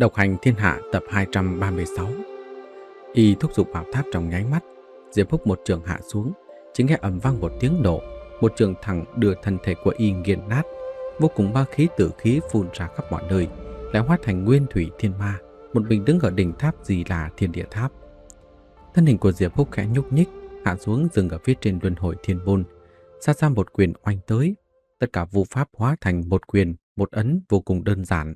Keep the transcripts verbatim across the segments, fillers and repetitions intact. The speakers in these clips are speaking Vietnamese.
Độc hành thiên hạ tập hai trăm ba mươi sáu. Y thúc giục bảo tháp trong nháy mắt, Diệp Húc một trường hạ xuống, chỉ nghe ầm vang một tiếng nổ, một trường thẳng đưa thân thể của Y nghiền nát, vô cùng ma khí tử khí phun ra khắp mọi nơi, lại hóa thành nguyên thủy thiên ma, một mình đứng ở đỉnh tháp gì là Thiên Địa Tháp. Thân hình của Diệp Húc khẽ nhúc nhích, hạ xuống dừng ở phía trên luân hồi thiên môn, xa xa một quyền oanh tới, tất cả vu pháp hóa thành một quyền, một ấn vô cùng đơn giản.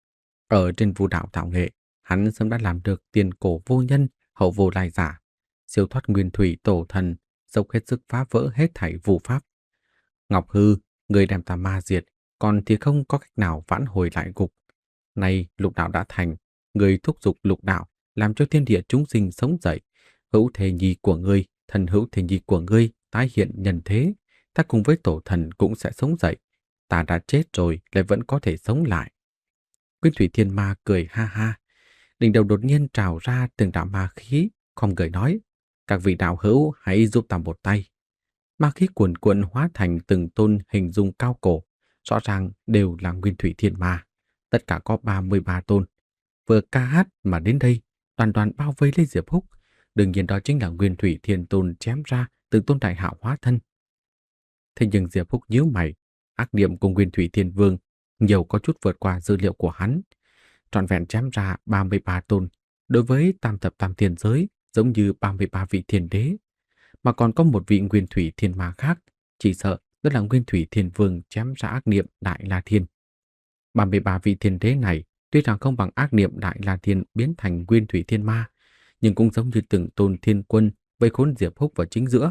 Ở trên vu đạo tạo nghệ, hắn sớm đã làm được tiền cổ vô nhân, hậu vô lai giả, siêu thoát nguyên thủy tổ thần, dốc hết sức phá vỡ hết thảy vu pháp. Ngọc Hư, người đem ta ma diệt, còn thì không có cách nào vãn hồi lại gục. Nay lục đạo đã thành, người thúc giục lục đạo, làm cho thiên địa chúng sinh sống dậy. Hữu thể nhi của ngươi, thần hữu thể nhi của ngươi tái hiện nhân thế, ta cùng với tổ thần cũng sẽ sống dậy. Ta đã chết rồi lại vẫn có thể sống lại. Nguyên thủy thiên ma cười ha ha, đỉnh đầu đột nhiên trào ra từng đạo ma khí, không người nói: các vị đạo hữu hãy giúp ta một tay. Ma khí cuồn cuộn hóa thành từng tôn hình dung cao cổ, rõ ràng đều là nguyên thủy thiên ma, tất cả có ba mươi ba tôn. Vừa ca hát mà đến đây, toàn đoàn bao vây lấy Diệp Húc, đương nhiên đó chính là nguyên thủy thiên tôn chém ra từng tôn đại hạo hóa thân. Thế nhưng Diệp Húc nhíu mày, ác niệm của nguyên thủy thiên vương nhiều có chút vượt qua dữ liệu của hắn, trọn vẹn chém ra ba mươi ba tôn, đối với tam thập tam thiên giới giống như ba mươi ba vị thiên đế, mà còn có một vị nguyên thủy thiên ma khác, chỉ sợ đó là nguyên thủy thiên vương chém ra ác niệm đại la thiên. ba mươi ba vị thiên đế này tuy rằng không bằng ác niệm đại la thiên biến thành nguyên thủy thiên ma, nhưng cũng giống như từng tôn thiên quân vây khốn Diệp Húc vào chính giữa.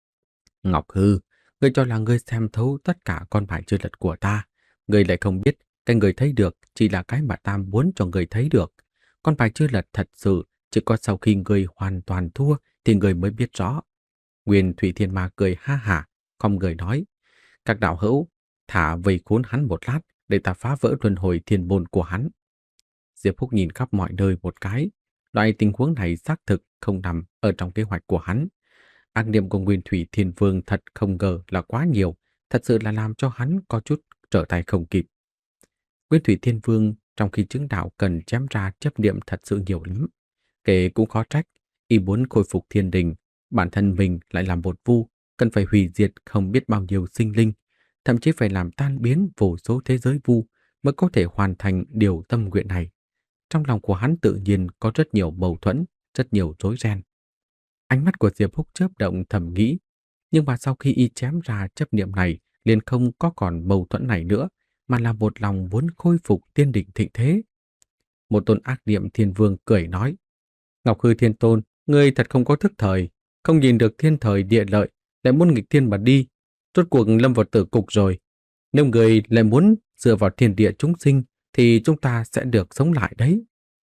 Ngọc Hư, ngươi cho là ngươi xem thấu tất cả con bài chơi lật của ta, ngươi lại không biết cái người thấy được chỉ là cái mà ta muốn cho người thấy được. Con bài chơi lật thật sự chỉ có sau khi người hoàn toàn thua thì người mới biết rõ. Nguyên thủy thiên ma cười ha hả, không người nói: các đạo hữu, thả vây khốn hắn một lát để ta phá vỡ luân hồi thiên môn của hắn. Diệp Húc nhìn khắp mọi nơi một cái, loại tình huống này xác thực không nằm ở trong kế hoạch của hắn. Ác niệm của Nguyên thủy thiên vương thật không ngờ là quá nhiều, thật sự là làm cho hắn có chút trở tay không kịp. Nguyên thủy thiên vương trong khi chứng đạo cần chém ra chấp niệm thật sự nhiều lắm. Kể cũng khó trách, y muốn khôi phục thiên đình, bản thân mình lại làm một vu, cần phải hủy diệt không biết bao nhiêu sinh linh, thậm chí phải làm tan biến vô số thế giới vu mới có thể hoàn thành điều tâm nguyện này. Trong lòng của hắn tự nhiên có rất nhiều mâu thuẫn, rất nhiều rối ren. Ánh mắt của Diệp Húc chớp động thầm nghĩ, nhưng mà sau khi y chém ra chấp niệm này, liền không có còn mâu thuẫn này nữa, mà là một lòng muốn khôi phục tiên đỉnh thịnh thế. Một tôn ác niệm thiên vương cười nói: Ngọc Hư thiên tôn, ngươi thật không có thức thời, không nhìn được thiên thời địa lợi, lại muốn nghịch thiên mà đi, rốt cuộc lâm vào tử cục rồi. Nếu ngươi lại muốn dựa vào thiên địa chúng sinh, thì chúng ta sẽ được sống lại đấy.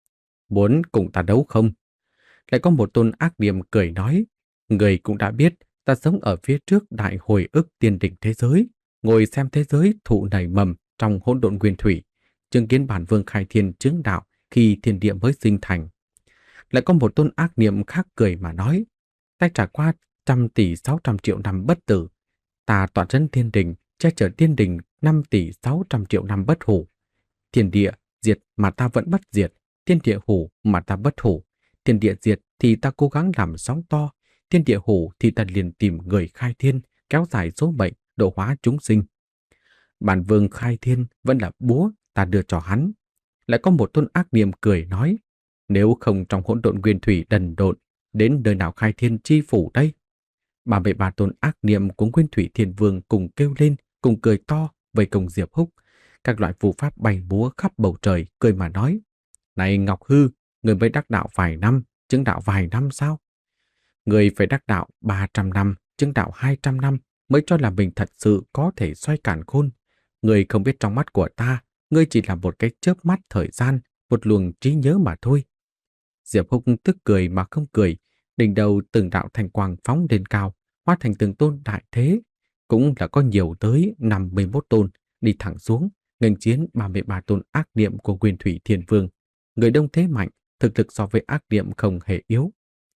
Muốn cùng ta đấu không? Lại có một tôn ác niệm cười nói: người cũng đã biết, ta sống ở phía trước đại hồi ức tiên đỉnh thế giới, ngồi xem thế giới thụ nảy mầm trong hỗn độn nguyên thủy, chứng kiến bản vương khai thiên chứng đạo khi thiên địa mới sinh thành. Lại có một tôn ác niệm khác cười mà nói: ta trải qua trăm tỷ sáu trăm triệu năm bất tử, ta tọa trấn thiên đình, che chở tiên đình năm tỷ sáu trăm triệu năm bất hủ. Thiên địa diệt mà ta vẫn bất diệt, thiên địa hủ mà ta bất hủ. Thiên địa diệt thì ta cố gắng làm sóng to, thiên địa hủ thì ta liền tìm người khai thiên, kéo dài số mệnh, độ hóa chúng sinh. Bản vương khai thiên vẫn là búa ta đưa cho hắn. Lại có một tôn ác niệm cười nói: nếu không trong hỗn độn nguyên thủy đần độn, đến nơi nào khai thiên chi phủ đây? Ba mươi ba tôn ác niệm của Nguyên thủy thiên vương cùng kêu lên, cùng cười to vây công Diệp Húc. Các loại phù pháp bay múa khắp bầu trời, cười mà nói: này Ngọc Hư, người mới đắc đạo vài năm, chứng đạo vài năm sao? Người phải đắc đạo ba trăm năm, chứng đạo hai trăm năm mới cho là mình thật sự có thể xoay càn khôn. Người không biết trong mắt của ta, ngươi chỉ là một cái chớp mắt thời gian, một luồng trí nhớ mà thôi. Diệp Húc tức cười mà không cười, đỉnh đầu từng đạo thanh quang phóng lên cao, hóa thành từng tôn đại thế, cũng là có nhiều tới năm mươi mốt tôn, đi thẳng xuống, nghênh chiến ba mươi ba tôn ác niệm của Nguyên thủy thiên vương. Người đông thế mạnh, thực lực so với ác niệm không hề yếu.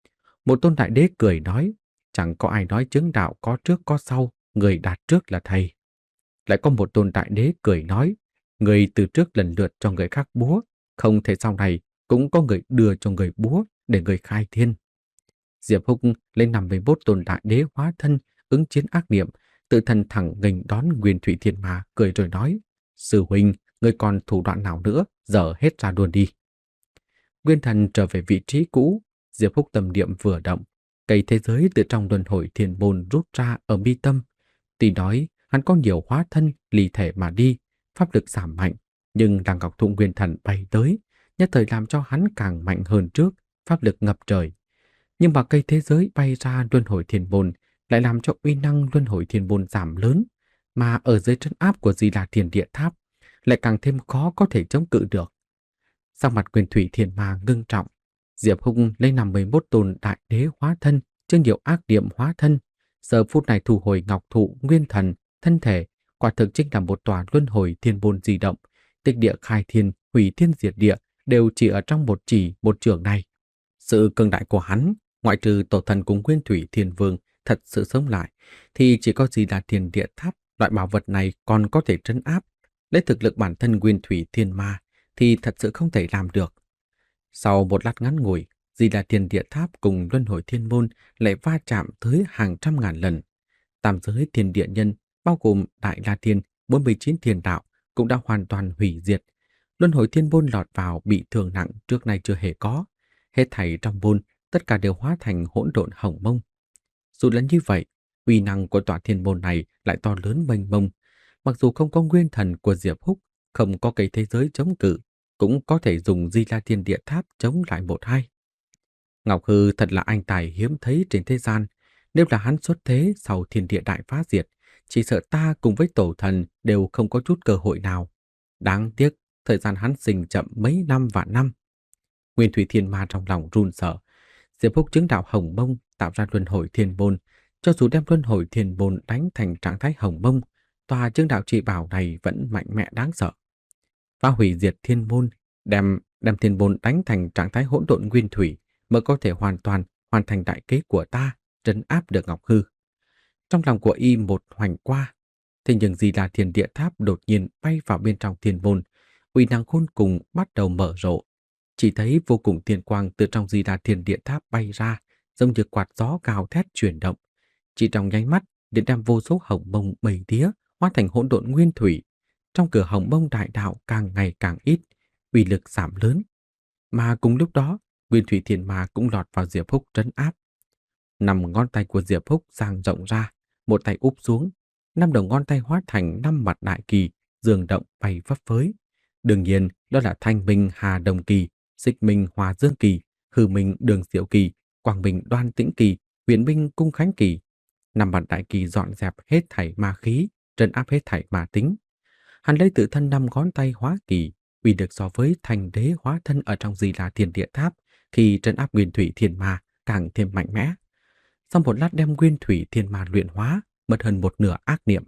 Một tôn đại đế cười nói: chẳng có ai nói chứng đạo có trước có sau, người đạt trước là thầy. Lại có một tôn đại đế cười nói: người từ trước lần lượt cho người khác búa, không thể sau này cũng có người đưa cho người búa để người khai thiên. Diệp Húc lên năm mươi mốt tôn đại đế hóa thân ứng chiến ác niệm, tự thân thẳng nghênh đón Nguyên Thủy Thiên Ma, cười rồi nói: "Sư huynh, ngươi còn thủ đoạn nào nữa, dở hết ra luôn đi." Nguyên thần trở về vị trí cũ, Diệp Húc tâm niệm vừa động, cây thế giới từ trong luân hồi thiên môn rút ra ở mi tâm. Tuy nói hắn có nhiều hóa thân ly thể mà đi, pháp lực giảm mạnh, nhưng Đằng Ngọc Thụ Nguyên thần bay tới, nhất thời làm cho hắn càng mạnh hơn trước, pháp lực ngập trời. Nhưng mà cây thế giới bay ra luân hồi thiên môn lại làm cho uy năng luân hồi thiên môn giảm lớn, mà ở dưới trấn áp của Di Đà Thiên Địa Tháp lại càng thêm khó có thể chống cự được. Sắc mặt Nguyên Thủy Thiên Ma ngưng trọng, Diệp Húc lấy năm mươi mốt tôn đại đế hóa thân, chưa nhiều ác niệm hóa thân, giờ phút này thu hồi Ngọc Thụ Nguyên thần, thân thể quả thực chính là một tòa luân hồi thiên môn di động, tịch địa khai thiên, hủy thiên diệt địa đều chỉ ở trong một chỉ một trường này. Sự cường đại của hắn, ngoại trừ tổ thần cùng Nguyên Thủy Thiên Vương thật sự sống lại, thì chỉ có Di Đà Thiên Địa Tháp loại bảo vật này còn có thể trấn áp. Lấy thực lực bản thân Nguyên Thủy Thiên Ma thì thật sự không thể làm được. Sau một lát ngắn ngủi, Di Đà Thiên Địa Tháp cùng Luân Hồi Thiên Môn lại va chạm tới hàng trăm ngàn lần. Tam giới thiên địa nhân, bao gồm Đại La Thiên, bốn mươi chín thiên đạo cũng đã hoàn toàn hủy diệt. Luân Hồi Thiên Môn lọt vào bị thương nặng trước nay chưa hề có. Hết thảy trong môn, tất cả đều hóa thành hỗn độn hồng mông. Dù là như vậy, uy năng của tòa thiên môn này lại to lớn mênh mông. Mặc dù không có nguyên thần của Diệp Húc, không có cây thế giới chống cự, cũng có thể dùng Di La Thiên Địa Tháp chống lại một hai. Ngọc Hư thật là anh tài hiếm thấy trên thế gian. Nếu là hắn xuất thế sau thiên địa đại phá diệt, chỉ sợ ta cùng với tổ thần đều không có chút cơ hội nào. Đáng tiếc, thời gian hắn sinh chậm mấy năm vạn năm. Nguyên Thủy Thiên Ma trong lòng run sợ. Diệp Húc chứng đạo hồng mông tạo ra luân hồi thiên môn, cho dù đem luân hồi thiên môn đánh thành trạng thái hồng mông, tòa chứng đạo chỉ bảo này vẫn mạnh mẽ đáng sợ. Phá hủy diệt thiên môn, đem đem thiên môn đánh thành trạng thái hỗn độn nguyên thủy, mới có thể hoàn toàn hoàn thành đại kế của ta, trấn áp được Ngọc Hư. Trong lòng của y một hoành qua, thế nhưng Di Đà Thiên Địa Tháp đột nhiên bay vào bên trong thiên môn, uy năng khôn cùng bắt đầu mở rộ. Chỉ thấy vô cùng tiên quang từ trong Di Đà Thiên Địa Tháp bay ra, giống như quạt gió gào thét chuyển động. Chỉ trong nháy mắt, điện đem vô số hồng mông bầy tía hóa thành hỗn độn nguyên thủy. Trong cửa hồng mông đại đạo càng ngày càng ít, uy lực giảm lớn. Mà cùng lúc đó, Nguyên Thủy Thiên Ma cũng lọt vào Diệp Húc trấn áp. Năm ngón tay của Diệp Húc dang rộng ra, một tay úp xuống, năm đầu ngón tay hóa thành năm mặt đại kỳ, dường động bay phấp phới. Đương nhiên, đó là Thanh Minh Hà Đồng Kỳ, Xích Minh Hòa Dương Kỳ, Hư Minh Đường Diệu Kỳ, Quang Minh Đoan Tĩnh Kỳ, Huyền Minh Cung Khánh Kỳ. Năm mặt đại kỳ dọn dẹp hết thảy ma khí, trấn áp hết thảy ma tính. Hắn lấy tự thân năm ngón tay hóa kỳ, uy được so với thành đế hóa thân ở trong Di Đà Thiên Địa Tháp khi trấn áp Nguyên Thủy Thiên Ma càng thêm mạnh mẽ. Sau một lát đem Nguyên Thủy Thiên Ma luyện hóa, mất hơn một nửa ác niệm.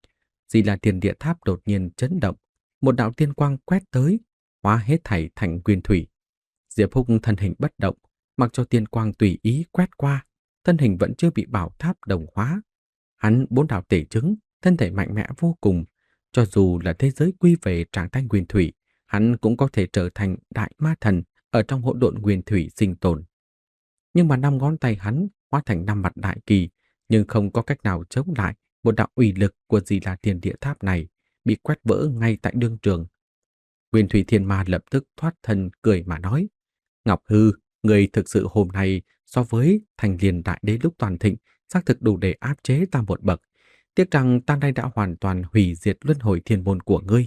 Di Đà Thiên Địa Tháp đột nhiên chấn động, một đạo tiên quang quét tới, hóa hết thảy thành nguyên thủy. Diệp Húc thân hình bất động, mặc cho tiên quang tùy ý quét qua, thân hình vẫn chưa bị bảo tháp đồng hóa. Hắn bốn đạo tể chứng, thân thể mạnh mẽ vô cùng, cho dù là thế giới quy về trạng thái nguyên thủy, hắn cũng có thể trở thành đại ma thần ở trong hỗn độn nguyên thủy sinh tồn. Nhưng mà năm ngón tay hắn hóa thành năm mặt đại kỳ, nhưng không có cách nào chống lại một đạo uy lực của Di Đà Thiên Địa Tháp này, bị quét vỡ ngay tại đương trường. Nguyên Thủy Thiên Ma lập tức thoát thân cười mà nói: Ngọc Hư, người thực sự hôm nay so với Thành Liên Đại Đế lúc toàn thịnh, xác thực đủ để áp chế ta một bậc. Tiếc rằng ta nay đã hoàn toàn hủy diệt luân hồi thiên môn của ngươi.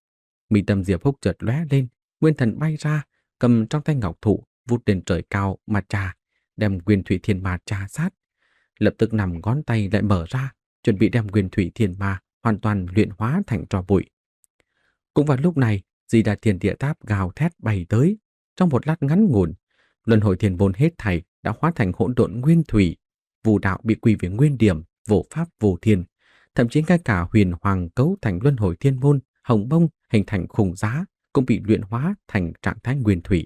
Mi tâm Diệp Húc chợt lóe lên, nguyên thần bay ra, cầm trong tay ngọc thụ, vút lên trời cao mà trà, đem Nguyên Thủy Thiên Ma trà sát. Lập tức nằm ngón tay lại mở ra, chuẩn bị đem Nguyên Thủy Thiên Ma hoàn toàn luyện hóa thành tro bụi. Cũng vào lúc này, Di Đà Thiên Địa Tháp gào thét bay tới, trong một lát ngắn ngủn, luân hồi thiên môn hết thảy đã hóa thành hỗn độn nguyên thủy, vũ đạo bị quy về nguyên điểm, vô pháp vô thiên, thậm chí ngay cả huyền hoàng cấu thành luân hồi thiên môn, hồng bông hình thành khủng giá cũng bị luyện hóa thành trạng thái nguyên thủy.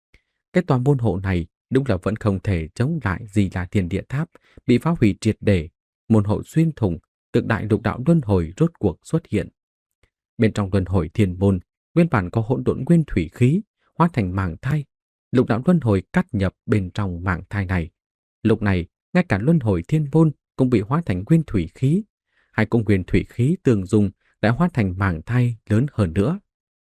Cái tòa môn hộ này đúng là vẫn không thể chống lại Di Đà Thiên Địa Tháp, bị phá hủy triệt để, môn hộ xuyên thủng, cực đại lục đạo luân hồi rốt cuộc xuất hiện. Bên trong luân hồi thiên môn, nguyên bản có hỗn độn nguyên thủy khí, hóa thành màng thai. Lục đạo luân hồi cắt nhập bên trong màng thai này. Lúc này, ngay cả luân hồi thiên môn cũng bị hóa thành nguyên thủy khí. Hai cung nguyên thủy khí tương dung đã hóa thành màng thai lớn hơn nữa.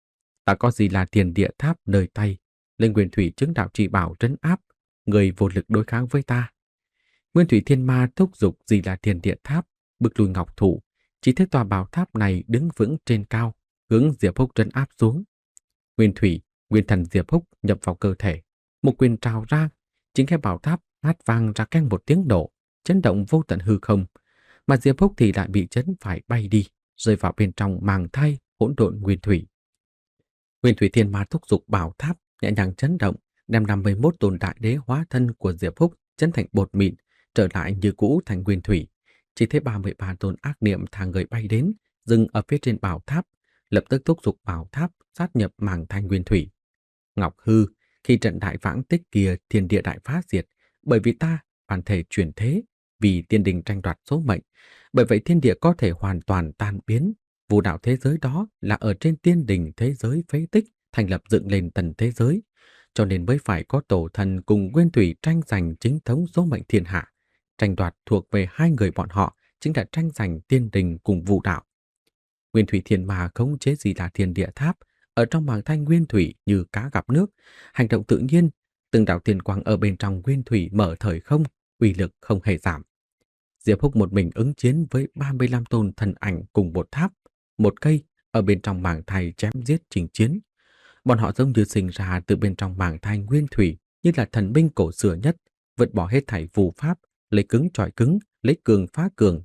Ta có gì là tiền địa tháp nơi tay, lên nguyên thủy chứng đạo chỉ bảo trấn áp, người vô lực đối kháng với ta. Nguyên thủy thiên ma thúc giục gì là tiền địa tháp, bực lùi ngọc thủ, chỉ thấy tòa bảo tháp này đứng vững trên cao, hướng Diệp Húc trấn áp xuống. Nguyên thủy, nguyên thần Diệp Húc nhập vào cơ thể, một quyền trào ra, chính cái bảo tháp hát vang ra keng một tiếng nổ, chấn động vô tận hư không, mà Diệp Húc thì lại bị chấn phải bay đi, rơi vào bên trong màng thai hỗn độn nguyên thủy. Nguyên thủy thiên ma thúc giục bảo tháp nhẹ nhàng chấn động, đem năm mươi mốt tôn đại đế hóa thân của Diệp Húc chấn thành bột mịn, trở lại như cũ thành nguyên thủy. Chỉ thấy ba mươi ba tôn ác niệm thang người bay đến, dừng ở phía trên bảo tháp, lập tức thúc giục bảo tháp sát nhập màng thai nguyên thủy. Ngọc hư, khi trận đại vãng tích kia thiên địa đại phá diệt, bởi vì ta bản thể chuyển thế, vì tiên đình tranh đoạt số mệnh, bởi vậy thiên địa có thể hoàn toàn tan biến. Vũ đạo thế giới đó là ở trên tiên đình thế giới phế tích thành lập dựng lên tầng thế giới, cho nên mới phải có tổ thần cùng nguyên thủy tranh giành chính thống số mệnh thiên hạ. Tranh đoạt thuộc về hai người bọn họ, chính là tranh giành tiên đình cùng vũ đạo. Nguyên thủy thiên ma khống chế gì là thiên địa tháp, ở trong màng thanh nguyên thủy như cá gặp nước, hành động tự nhiên, từng đạo tiền quang ở bên trong nguyên thủy mở thời không, uy lực không hề giảm. Diệp Húc một mình ứng chiến với ba mươi lăm tôn thần ảnh cùng một tháp, một cây ở bên trong màng thai chém giết chinh chiến. Bọn họ giống như sinh ra từ bên trong màng thai nguyên thủy, như là thần binh cổ xưa nhất, vượt bỏ hết thảy phù pháp, lấy cứng chọi cứng, lấy cường phá cường.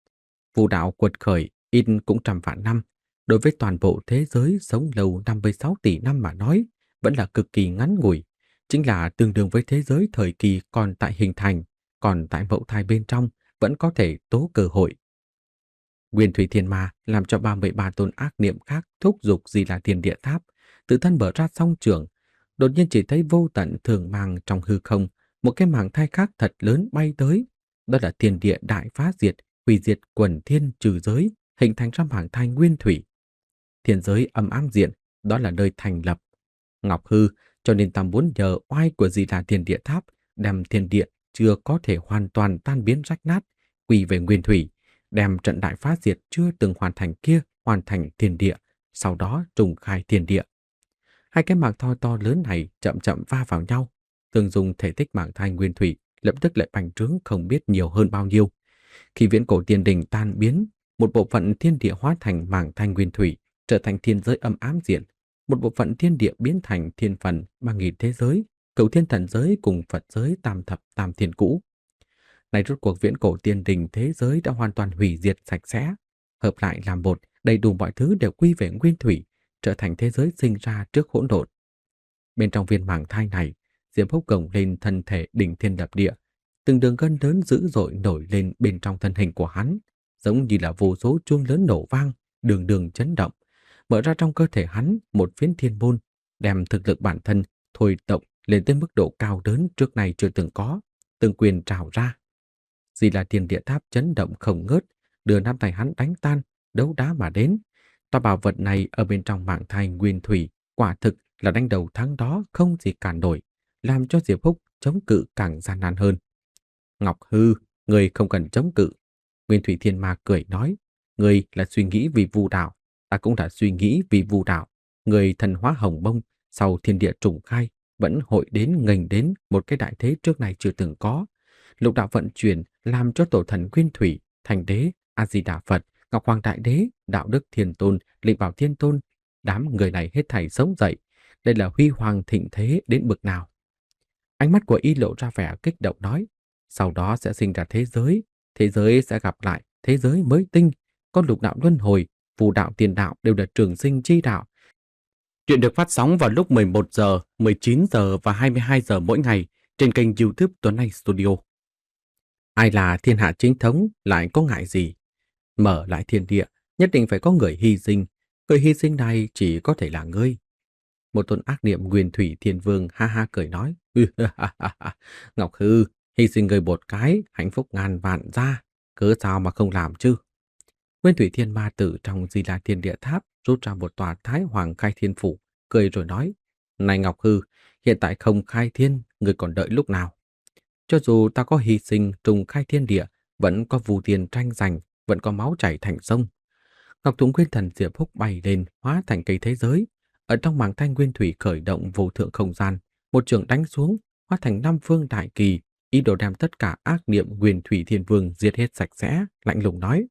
Phù đạo quật khởi in cũng trăm vạn năm, đối với toàn bộ thế giới sống lâu năm mươi sáu tỷ năm mà nói, vẫn là cực kỳ ngắn ngủi, chính là tương đương với thế giới thời kỳ còn tại hình thành, còn tại mậu thai bên trong vẫn có thể tố cơ hội. Nguyên thủy thiên ma làm cho ba mươi ba tôn ác niệm khác thúc giục gì là thiên địa tháp, tự thân mở ra song trường, đột nhiên chỉ thấy vô tận thường mang trong hư không, một cái màng thai khác thật lớn bay tới, đó là thiên địa đại phá diệt, hủy diệt quần thiên trừ giới, hình thành ra màng thai nguyên thủy. Thiên giới âm ám diện, đó là nơi thành lập. Ngọc hư, cho nên ta muốn nhờ oai của gì là thiên địa tháp, đem thiên địa chưa có thể hoàn toàn tan biến rách nát, quy về nguyên thủy, đem trận đại phá diệt chưa từng hoàn thành kia hoàn thành thiên địa, sau đó trùng khai thiên địa. Hai cái màng thoi to lớn này chậm chậm va vào nhau, tương dùng thể tích màng thai nguyên thủy lập tức lại bành trướng không biết nhiều hơn bao nhiêu. Khi viễn cổ tiên đình tan biến, một bộ phận thiên địa hóa thành màng thai nguyên thủy, trở thành thiên giới âm ám diện, một bộ phận thiên địa biến thành thiên phần ba nghìn thế giới, cửu thiên thần giới cùng Phật giới tam thập tam thiên cũ. Này rốt cuộc viễn cổ tiên đình thế giới đã hoàn toàn hủy diệt sạch sẽ, hợp lại làm một, đầy đủ mọi thứ đều quy về nguyên thủy, trở thành thế giới sinh ra trước hỗn độn. Bên trong viên màng thai này, Diệp Húc gồng lên thân thể đỉnh thiên lập địa, từng đường gân lớn dữ dội nổi lên bên trong thân hình của hắn, giống như là vô số chuông lớn nổ vang, đường đường chấn động, mở ra trong cơ thể hắn một phiến thiên môn, đem thực lực bản thân thôi động lên tới mức độ cao lớn trước nay chưa từng có, từng quyền trào ra. Gì là thiên địa tháp chấn động không ngớt, đưa năm tay hắn đánh tan, đấu đá mà đến. Tòa bảo vật này ở bên trong màng thai nguyên thủy, quả thực là đánh đầu thắng đó không gì cản nổi, làm cho Diệp Húc chống cự càng gian nan hơn. Ngọc hư, người không cần chống cự. Nguyên thủy thiên ma cười nói, người là suy nghĩ vì vu đạo, ta cũng đã suy nghĩ vì vu đạo. Người thần hóa hồng bông, sau thiên địa trùng khai, vẫn hội đến nghênh đến một cái đại thế trước này chưa từng có. Lục đạo vận chuyển làm cho tổ thần nguyên thủy, thành đế, A-di-đà Phật, Ngọc Hoàng Đại Đế, Đạo Đức Thiên Tôn, Lịch Bảo Thiên Tôn, đám người này hết thảy sống dậy. Đây là huy hoàng thịnh thế đến bực nào. Ánh mắt của y lộ ra vẻ kích động nói, sau đó sẽ sinh ra thế giới, thế giới sẽ gặp lại thế giới mới tinh, có lục đạo luân hồi, phù đạo tiền đạo đều là trường sinh chi đạo. Chuyện được phát sóng vào lúc mười một giờ, mười chín giờ và hai mươi hai giờ mỗi ngày trên kênh YouTube Tuấn Anh Studio. Ai là thiên hạ chính thống lại có ngại gì? Mở lại thiên địa, nhất định phải có người hy sinh. Người hy sinh này chỉ có thể là ngươi. Một tôn ác niệm nguyên thủy thiên vương ha ha cười nói. Ngọc hư, hy sinh người một cái, hạnh phúc ngàn vạn ra. Cớ sao mà không làm chứ? Nguyên thủy thiên ma tử trong Di La Thiên Địa Tháp rút ra một tòa Thái Hoàng Khai Thiên Phủ, cười rồi nói. Này Ngọc Hư, hiện tại không khai thiên, người còn đợi lúc nào? Cho dù ta có hy sinh trùng khai thiên địa, vẫn có vù tiền tranh giành, vẫn có máu chảy thành sông. Ngọc Tụng Nguyên Thần Diệp Húc bay lên, hóa thành cây thế giới. Ở trong mảng thanh nguyên thủy khởi động vô thượng không gian, một trường đánh xuống, hóa thành năm phương đại kỳ, ý đồ đem tất cả ác niệm Nguyên Thủy Thiên Vương diệt hết sạch sẽ, lạnh lùng nói: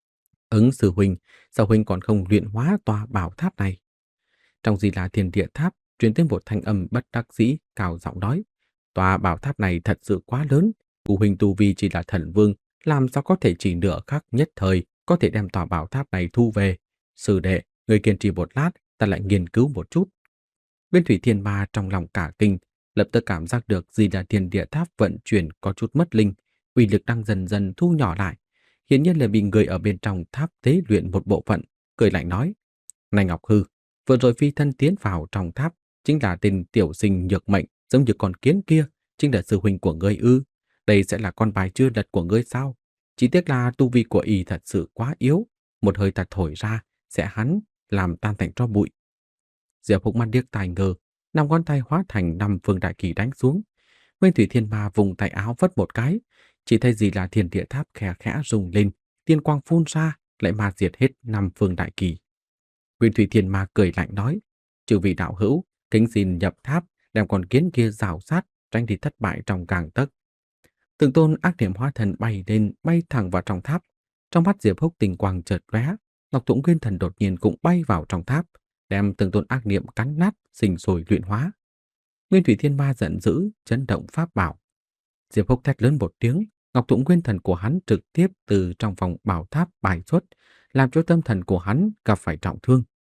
Ứng sư huynh, sao huynh còn không luyện hóa tòa bảo tháp này? Trong Di La Thiên Địa Tháp truyền tới một thanh âm bất đắc dĩ, cao giọng nói: Tòa bảo tháp này thật sự quá lớn, cụ huynh tu vi chỉ là thần vương, làm sao có thể chỉ nửa khắc nhất thời có thể đem tòa bảo tháp này thu về? Sư đệ, người kiên trì một lát, ta lại nghiên cứu một chút. Nguyên Thủy Thiên Ma trong lòng cả kinh, lập tức cảm giác được Di La Thiên Địa Tháp vận chuyển có chút mất linh, uy lực đang dần dần thu nhỏ lại. Hiển nhiên là bị người ở bên trong tháp tế luyện một bộ phận, cười lạnh nói: Này Ngọc Hư, vừa rồi phi thân tiến vào trong tháp chính là tên tiểu sinh nhược mệnh giống như con kiến kia, chính là sư huynh của ngươi ư? Đây sẽ là con bài chưa lật của ngươi sao? Chỉ tiếc là tu vi của y thật sự quá yếu, một hơi ta thổi ra sẽ hắn làm tan thành tro bụi. Diệp Húc mắt điếc tai ngơ, năm ngón tay hóa thành năm phương đại kỳ đánh xuống. Nguyên Thủy Thiên Ma vùng tay áo vất một cái, chỉ thấy gì là thiên địa tháp khẽ khẽ rung lên, tiên quang phun ra, lại ma diệt hết năm phương đại kỳ. Nguyên Thủy Thiên Ma cười lạnh nói: Chư vị đạo hữu, kính xin nhập tháp, đem con kiến kia rào sát, tránh đi thất bại trong gang tấc. Từng tôn ác niệm hóa thần bay lên, bay thẳng vào trong tháp. Trong mắt Diệp Húc tình quang chợt lóe, Ngọc Tụng Nguyên Thần đột nhiên cũng bay vào trong tháp, đem từng tôn ác niệm cắn nát, sinh sôi luyện hóa. Nguyên Thủy Thiên Ma giận dữ, chấn động pháp bảo. Diệp Húc thét lớn một tiếng, Ngọc Tụng Nguyên Thần của hắn trực tiếp từ trong vòng bảo tháp bài xuất, làm cho tâm thần của hắn gặp phải trọng thương.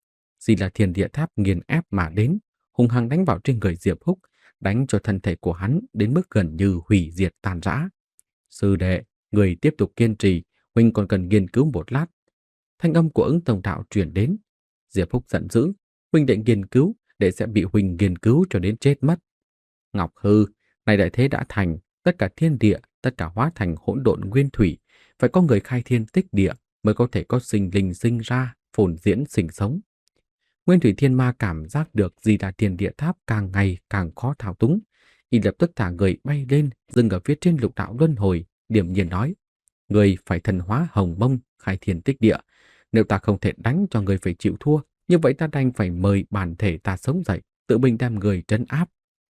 Di là Thiên Địa Tháp nghiền ép mà đến, hung hăng đánh vào trên người Diệp Húc, đánh cho thân thể của hắn đến mức gần như hủy diệt tan rã. Sư đệ, người tiếp tục kiên trì, huynh còn cần nghiên cứu một lát. Thanh âm của Ứng Tông Đạo truyền đến. Diệp Húc giận dữ, huynh định nghiên cứu, để sẽ bị huynh nghiên cứu cho đến chết mất. Ngọc Hư, này đại thế đã thành, tất cả thiên địa, tất cả hóa thành hỗn độn nguyên thủy, phải có người khai thiên tích địa mới có thể có sinh linh sinh ra, phồn diễn sinh sống. Nguyên Thủy Thiên Ma cảm giác được Di Đà Thiên Địa Tháp càng ngày càng khó thao túng, y lập tức thả người bay lên, dừng ở phía trên lục đạo luân hồi, điềm nhiên nói: Người phải thần hóa hồng mông, khai thiên tích địa. Nếu ta không thể đánh cho người phải chịu thua, như vậy ta đành phải mời bản thể ta sống dậy, tự mình đem người trấn áp.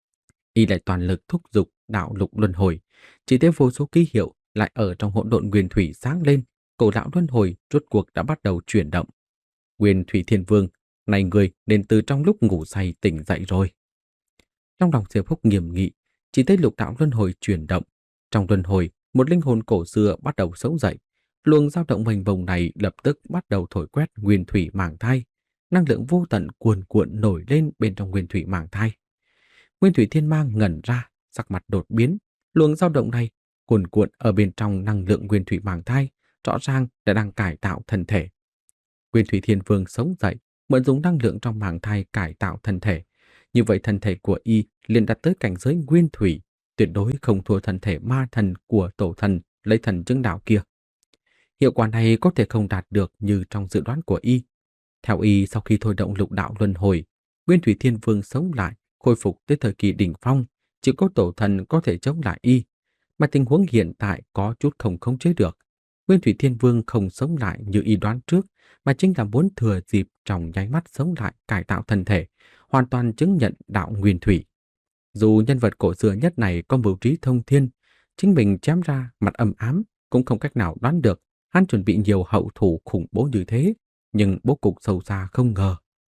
Y lại toàn lực thúc giục đạo lục luân hồi, chỉ thấy vô số ký hiệu lại ở trong hỗn độn nguyên thủy sáng lên, cổ đạo luân hồi rốt cuộc đã bắt đầu chuyển động. Nguyên Thủy Thiên Vương, này người nên từ trong lúc ngủ say tỉnh dậy rồi. Trong lòng Diệp Húc nghiêm nghị, chỉ thấy lục đạo luân hồi chuyển động. Trong luân hồi, một linh hồn cổ xưa bắt đầu sống dậy. Luồng dao động mênh mông này lập tức bắt đầu thổi quét nguyên thủy màng thai. Năng lượng vô tận cuồn cuộn nổi lên bên trong nguyên thủy màng thai. Nguyên Thủy Thiên Ma ngẩn ra, sắc mặt đột biến. Luồng dao động này cuồn cuộn ở bên trong năng lượng nguyên thủy màng thai, rõ ràng đã đang cải tạo thân thể. Nguyên Thủy Thiên Vương sống dậy, mượn dùng năng lượng trong màng thai cải tạo thân thể. Như vậy thân thể của y liền đạt tới cảnh giới nguyên thủy, tuyệt đối không thua thân thể ma thần của tổ thần lấy thần chứng đạo kia. Hiệu quả này có thể không đạt được như trong dự đoán của y. Theo y, sau khi thôi động lục đạo luân hồi, Nguyên Thủy Thiên Vương sống lại, khôi phục tới thời kỳ đỉnh phong, chỉ có tổ thần có thể chống lại y. Mà tình huống hiện tại có chút không khống chế được. Nguyên Thủy Thiên Vương không sống lại như y đoán trước, mà chính là muốn thừa dịp trong nháy mắt sống lại cải tạo thân thể, hoàn toàn chứng nhận đạo nguyên thủy. Dù nhân vật cổ xưa nhất này có mưu trí thông thiên, chính mình chém ra mặt âm ám cũng không cách nào đoán được hắn chuẩn bị nhiều hậu thủ khủng bố như thế, nhưng bố cục sâu xa không ngờ.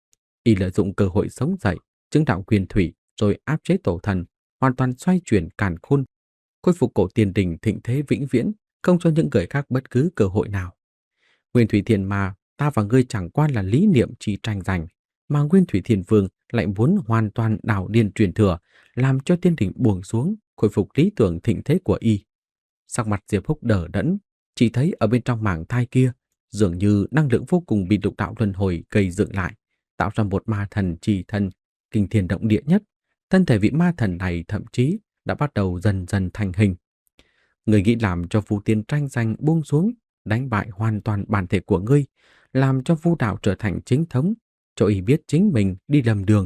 Y lợi dụng cơ hội sống dậy, chứng đạo nguyên thủy rồi áp chế tổ thần, hoàn toàn xoay chuyển càn khôn, khôi phục cổ tiền đình thịnh thế vĩnh viễn, không cho những người khác bất cứ cơ hội nào. Nguyên Thủy Thiên Ma, ta và ngươi chẳng qua là lý niệm chỉ tranh giành, mà Nguyên Thủy Thiên Vương lại muốn hoàn toàn đảo điên truyền thừa, làm cho tiên đình buông xuống, khôi phục lý tưởng thịnh thế của y. Sắc mặt Diệp Húc đờ đẫn, chỉ thấy ở bên trong màng thai kia, dường như năng lượng vô cùng bị lục đạo luân hồi gây dựng lại, tạo ra một ma thần trì thân, kinh thiên động địa nhất. Thân thể vị ma thần này thậm chí đã bắt đầu dần dần thành hình. Người nghĩ làm cho Vu Tiên tranh giành buông xuống, đánh bại hoàn toàn bản thể của ngươi, làm cho Vu đạo trở thành chính thống, cho y biết chính mình đi lầm đường,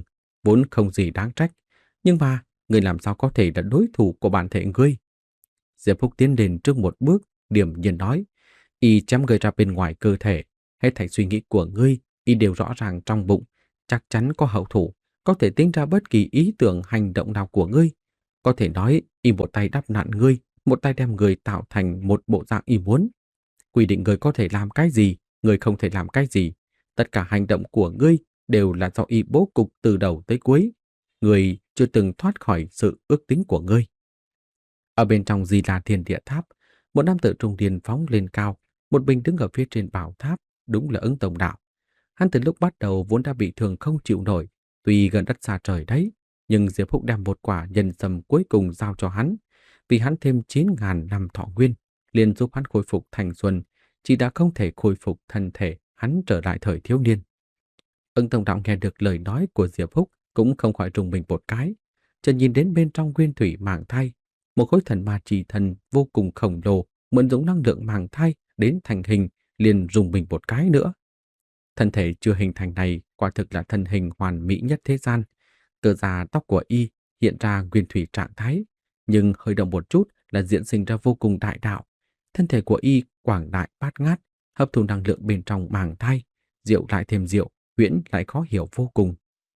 vốn không gì đáng trách. Nhưng mà, ngươi làm sao có thể là đối thủ của bản thể ngươi? Diệp Phúc tiến đến trước một bước, điềm nhiên nói, y chém ngươi ra bên ngoài cơ thể, hết thảy suy nghĩ của ngươi, y đều rõ ràng trong bụng, chắc chắn có hậu thủ, có thể tính ra bất kỳ ý tưởng hành động nào của ngươi. Có thể nói, y một tay đắp nặn ngươi, một tay đem người tạo thành một bộ dạng y muốn. Quy định người có thể làm cái gì, người không thể làm cái gì. Tất cả hành động của ngươi đều là do y bố cục từ đầu tới cuối. Ngươi chưa từng thoát khỏi sự ước tính của ngươi. Ở bên trong Di La Thiên Địa Tháp, một nam tử trung niên phóng lên cao, một mình đứng ở phía trên bảo tháp, đúng là Ứng Tổng Đạo. Hắn từ lúc bắt đầu vốn đã bị thương không chịu nổi, tuy gần đất xa trời đấy, nhưng Diệp Phúc đem một quả nhân sâm cuối cùng giao cho hắn, vì hắn thêm chín ngàn năm thọ nguyên, liền giúp hắn khôi phục thành xuân, chỉ đã không thể khôi phục thân thể hắn trở lại thời thiếu niên. Ứng Tổng Đạo nghe được lời nói của Diệp Phúc cũng không khỏi rùng mình một cái, chợt nhìn đến bên trong nguyên thủy màng thai, một khối thần ma trì thần vô cùng khổng lồ, mượn giống năng lượng màng thai đến thành hình, liền rùng mình một cái nữa. Thân thể chưa hình thành này quả thực là thân hình hoàn mỹ nhất thế gian. Cơ da tóc của y hiện ra nguyên thủy trạng thái, nhưng hơi động một chút là diễn sinh ra vô cùng đại đạo. Thân thể của y quảng đại bát ngát, hấp thu năng lượng bên trong màng thai, diệu lại thêm diệu, huyễn lại khó hiểu vô cùng.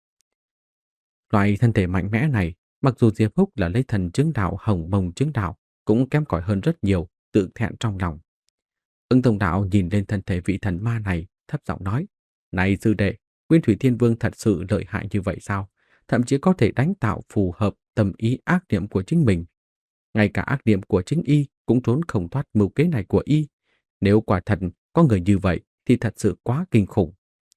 Loại thân thể mạnh mẽ này, mặc dù Diệp Phúc là lấy thần chứng đạo hồng mông chứng đạo, cũng kém cỏi hơn rất nhiều, tự thẹn trong lòng. Ứng Tổng Đạo nhìn lên thân thể vị thần ma này, thấp giọng nói, này sư đệ, Nguyên Thủy Thiên Vương thật sự lợi hại như vậy sao? Thậm chí có thể đánh tạo phù hợp tâm ý ác niệm của chính mình. Ngay cả ác niệm của chính y cũng trốn không thoát mưu kế này của y. Nếu quả thật có người như vậy thì thật sự quá kinh khủng.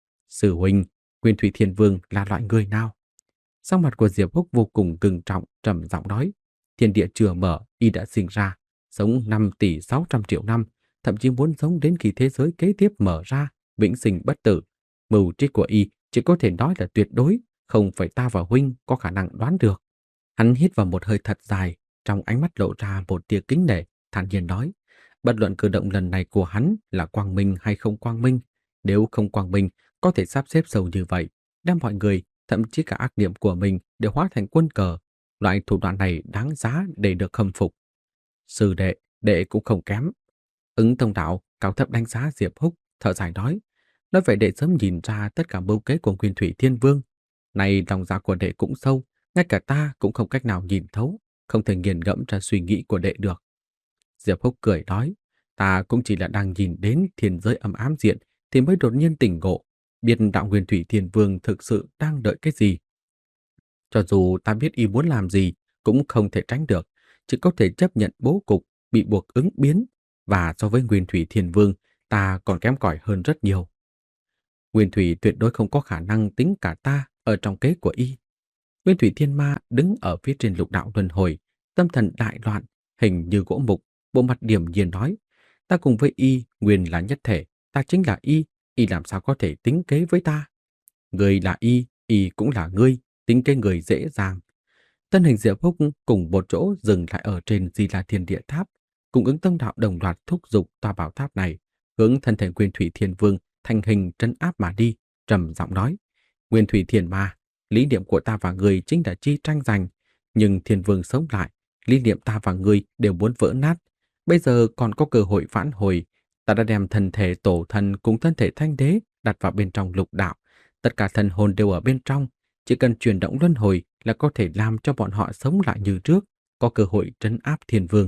Sư huynh, Nguyên Thủy Thiên Vương là loại người nào? Sắc mặt của Diệp Húc vô cùng cứng trọng, trầm giọng nói, thiên địa chưa mở, y đã sinh ra, sống năm tỷ sáu trăm triệu năm, thậm chí muốn sống đến khi thế giới kế tiếp mở ra, vĩnh sinh bất tử. Mưu trí của y chỉ có thể nói là tuyệt đối, không phải ta và huynh có khả năng đoán được. Hắn hít vào một hơi thật dài, trong ánh mắt lộ ra một tia kính nể, thản nhiên nói, bất luận cử động lần này của hắn là quang minh hay không quang minh, nếu không quang minh, có thể sắp xếp sâu như vậy, đem mọi người, thậm chí cả ác niệm của mình đều hóa thành quân cờ. Loại thủ đoạn này đáng giá để được khâm phục. Sư đệ, đệ cũng không kém. Ứng Tông Đạo cao thấp đánh giá Diệp Húc, thở dài nói, nói vậy đệ sớm nhìn ra tất cả mưu kế của Nguyên Thủy Thiên Vương. Này lòng dạ của đệ cũng sâu, ngay cả ta cũng không cách nào nhìn thấu, không thể nghiền ngẫm ra suy nghĩ của đệ được. Diệp Húc cười nói, ta cũng chỉ là đang nhìn đến thiên giới âm ám diện thì mới đột nhiên tỉnh ngộ, biết đạo Nguyên Thủy Thiên Vương thực sự đang đợi cái gì. Cho dù ta biết y muốn làm gì, cũng không thể tránh được, chỉ có thể chấp nhận bố cục, bị buộc ứng biến, và so với Nguyên Thủy Thiên Vương, ta còn kém cỏi hơn rất nhiều. Nguyên Thủy tuyệt đối không có khả năng tính cả ta ở trong kế của y. Nguyên Thủy Thiên Ma đứng ở phía trên lục đạo luân hồi, tâm thần đại loạn, hình như gỗ mục, bộ mặt điềm nhiên nói, ta cùng với y nguyên là nhất thể, ta chính là y, y làm sao có thể tính kế với ta? Người là y, y cũng là ngươi, tính kế người dễ dàng. Tân hình Diệp Húc cùng một chỗ dừng lại ở trên Di La Thiên Địa Tháp, cùng Ứng Tông Đạo đồng loạt thúc giục tòa bảo tháp này, hướng thân thể Nguyên Thủy Thiên Vương thành hình trấn áp mà đi, trầm giọng nói, Nguyên Thủy Thiên Ma, lý niệm của ta và người chính là chi tranh giành, nhưng Thiên Vương sống lại, lý niệm ta và người đều muốn vỡ nát. Bây giờ còn có cơ hội phản hồi, ta đã đem thân thể tổ thần cùng thân thể thanh đế đặt vào bên trong lục đạo, tất cả thần hồn đều ở bên trong, chỉ cần chuyển động luân hồi là có thể làm cho bọn họ sống lại như trước, có cơ hội trấn áp Thiên Vương.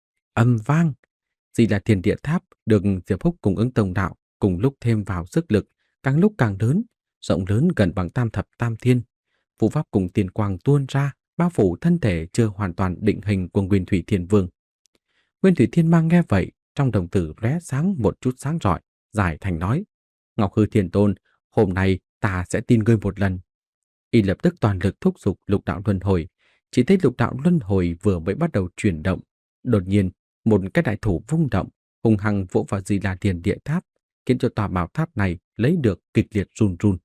Âm vang, Di La Thiên Địa Tháp được Diệp Húc cùng Ứng Tông Đạo cùng lúc thêm vào sức lực, càng lúc càng lớn, rộng lớn gần bằng tam thập tam thiên. Phù pháp cùng tiền quang tuôn ra, bao phủ thân thể chưa hoàn toàn định hình của Nguyên Thủy Thiên Vương. Nguyên Thủy Thiên Mang nghe vậy, trong đồng tử lóe sáng một chút sáng rọi, giải thành nói, Ngọc Hư Thiên Tôn, hôm nay ta sẽ tin ngươi một lần. Y lập tức toàn lực thúc giục lục đạo luân hồi, chỉ thấy lục đạo luân hồi vừa mới bắt đầu chuyển động, đột nhiên một cái đại thủ vung động, hung hăng vỗ vào Di La Thiên Địa Tháp, khiến cho tòa bảo tháp này lấy được kịch liệt run run.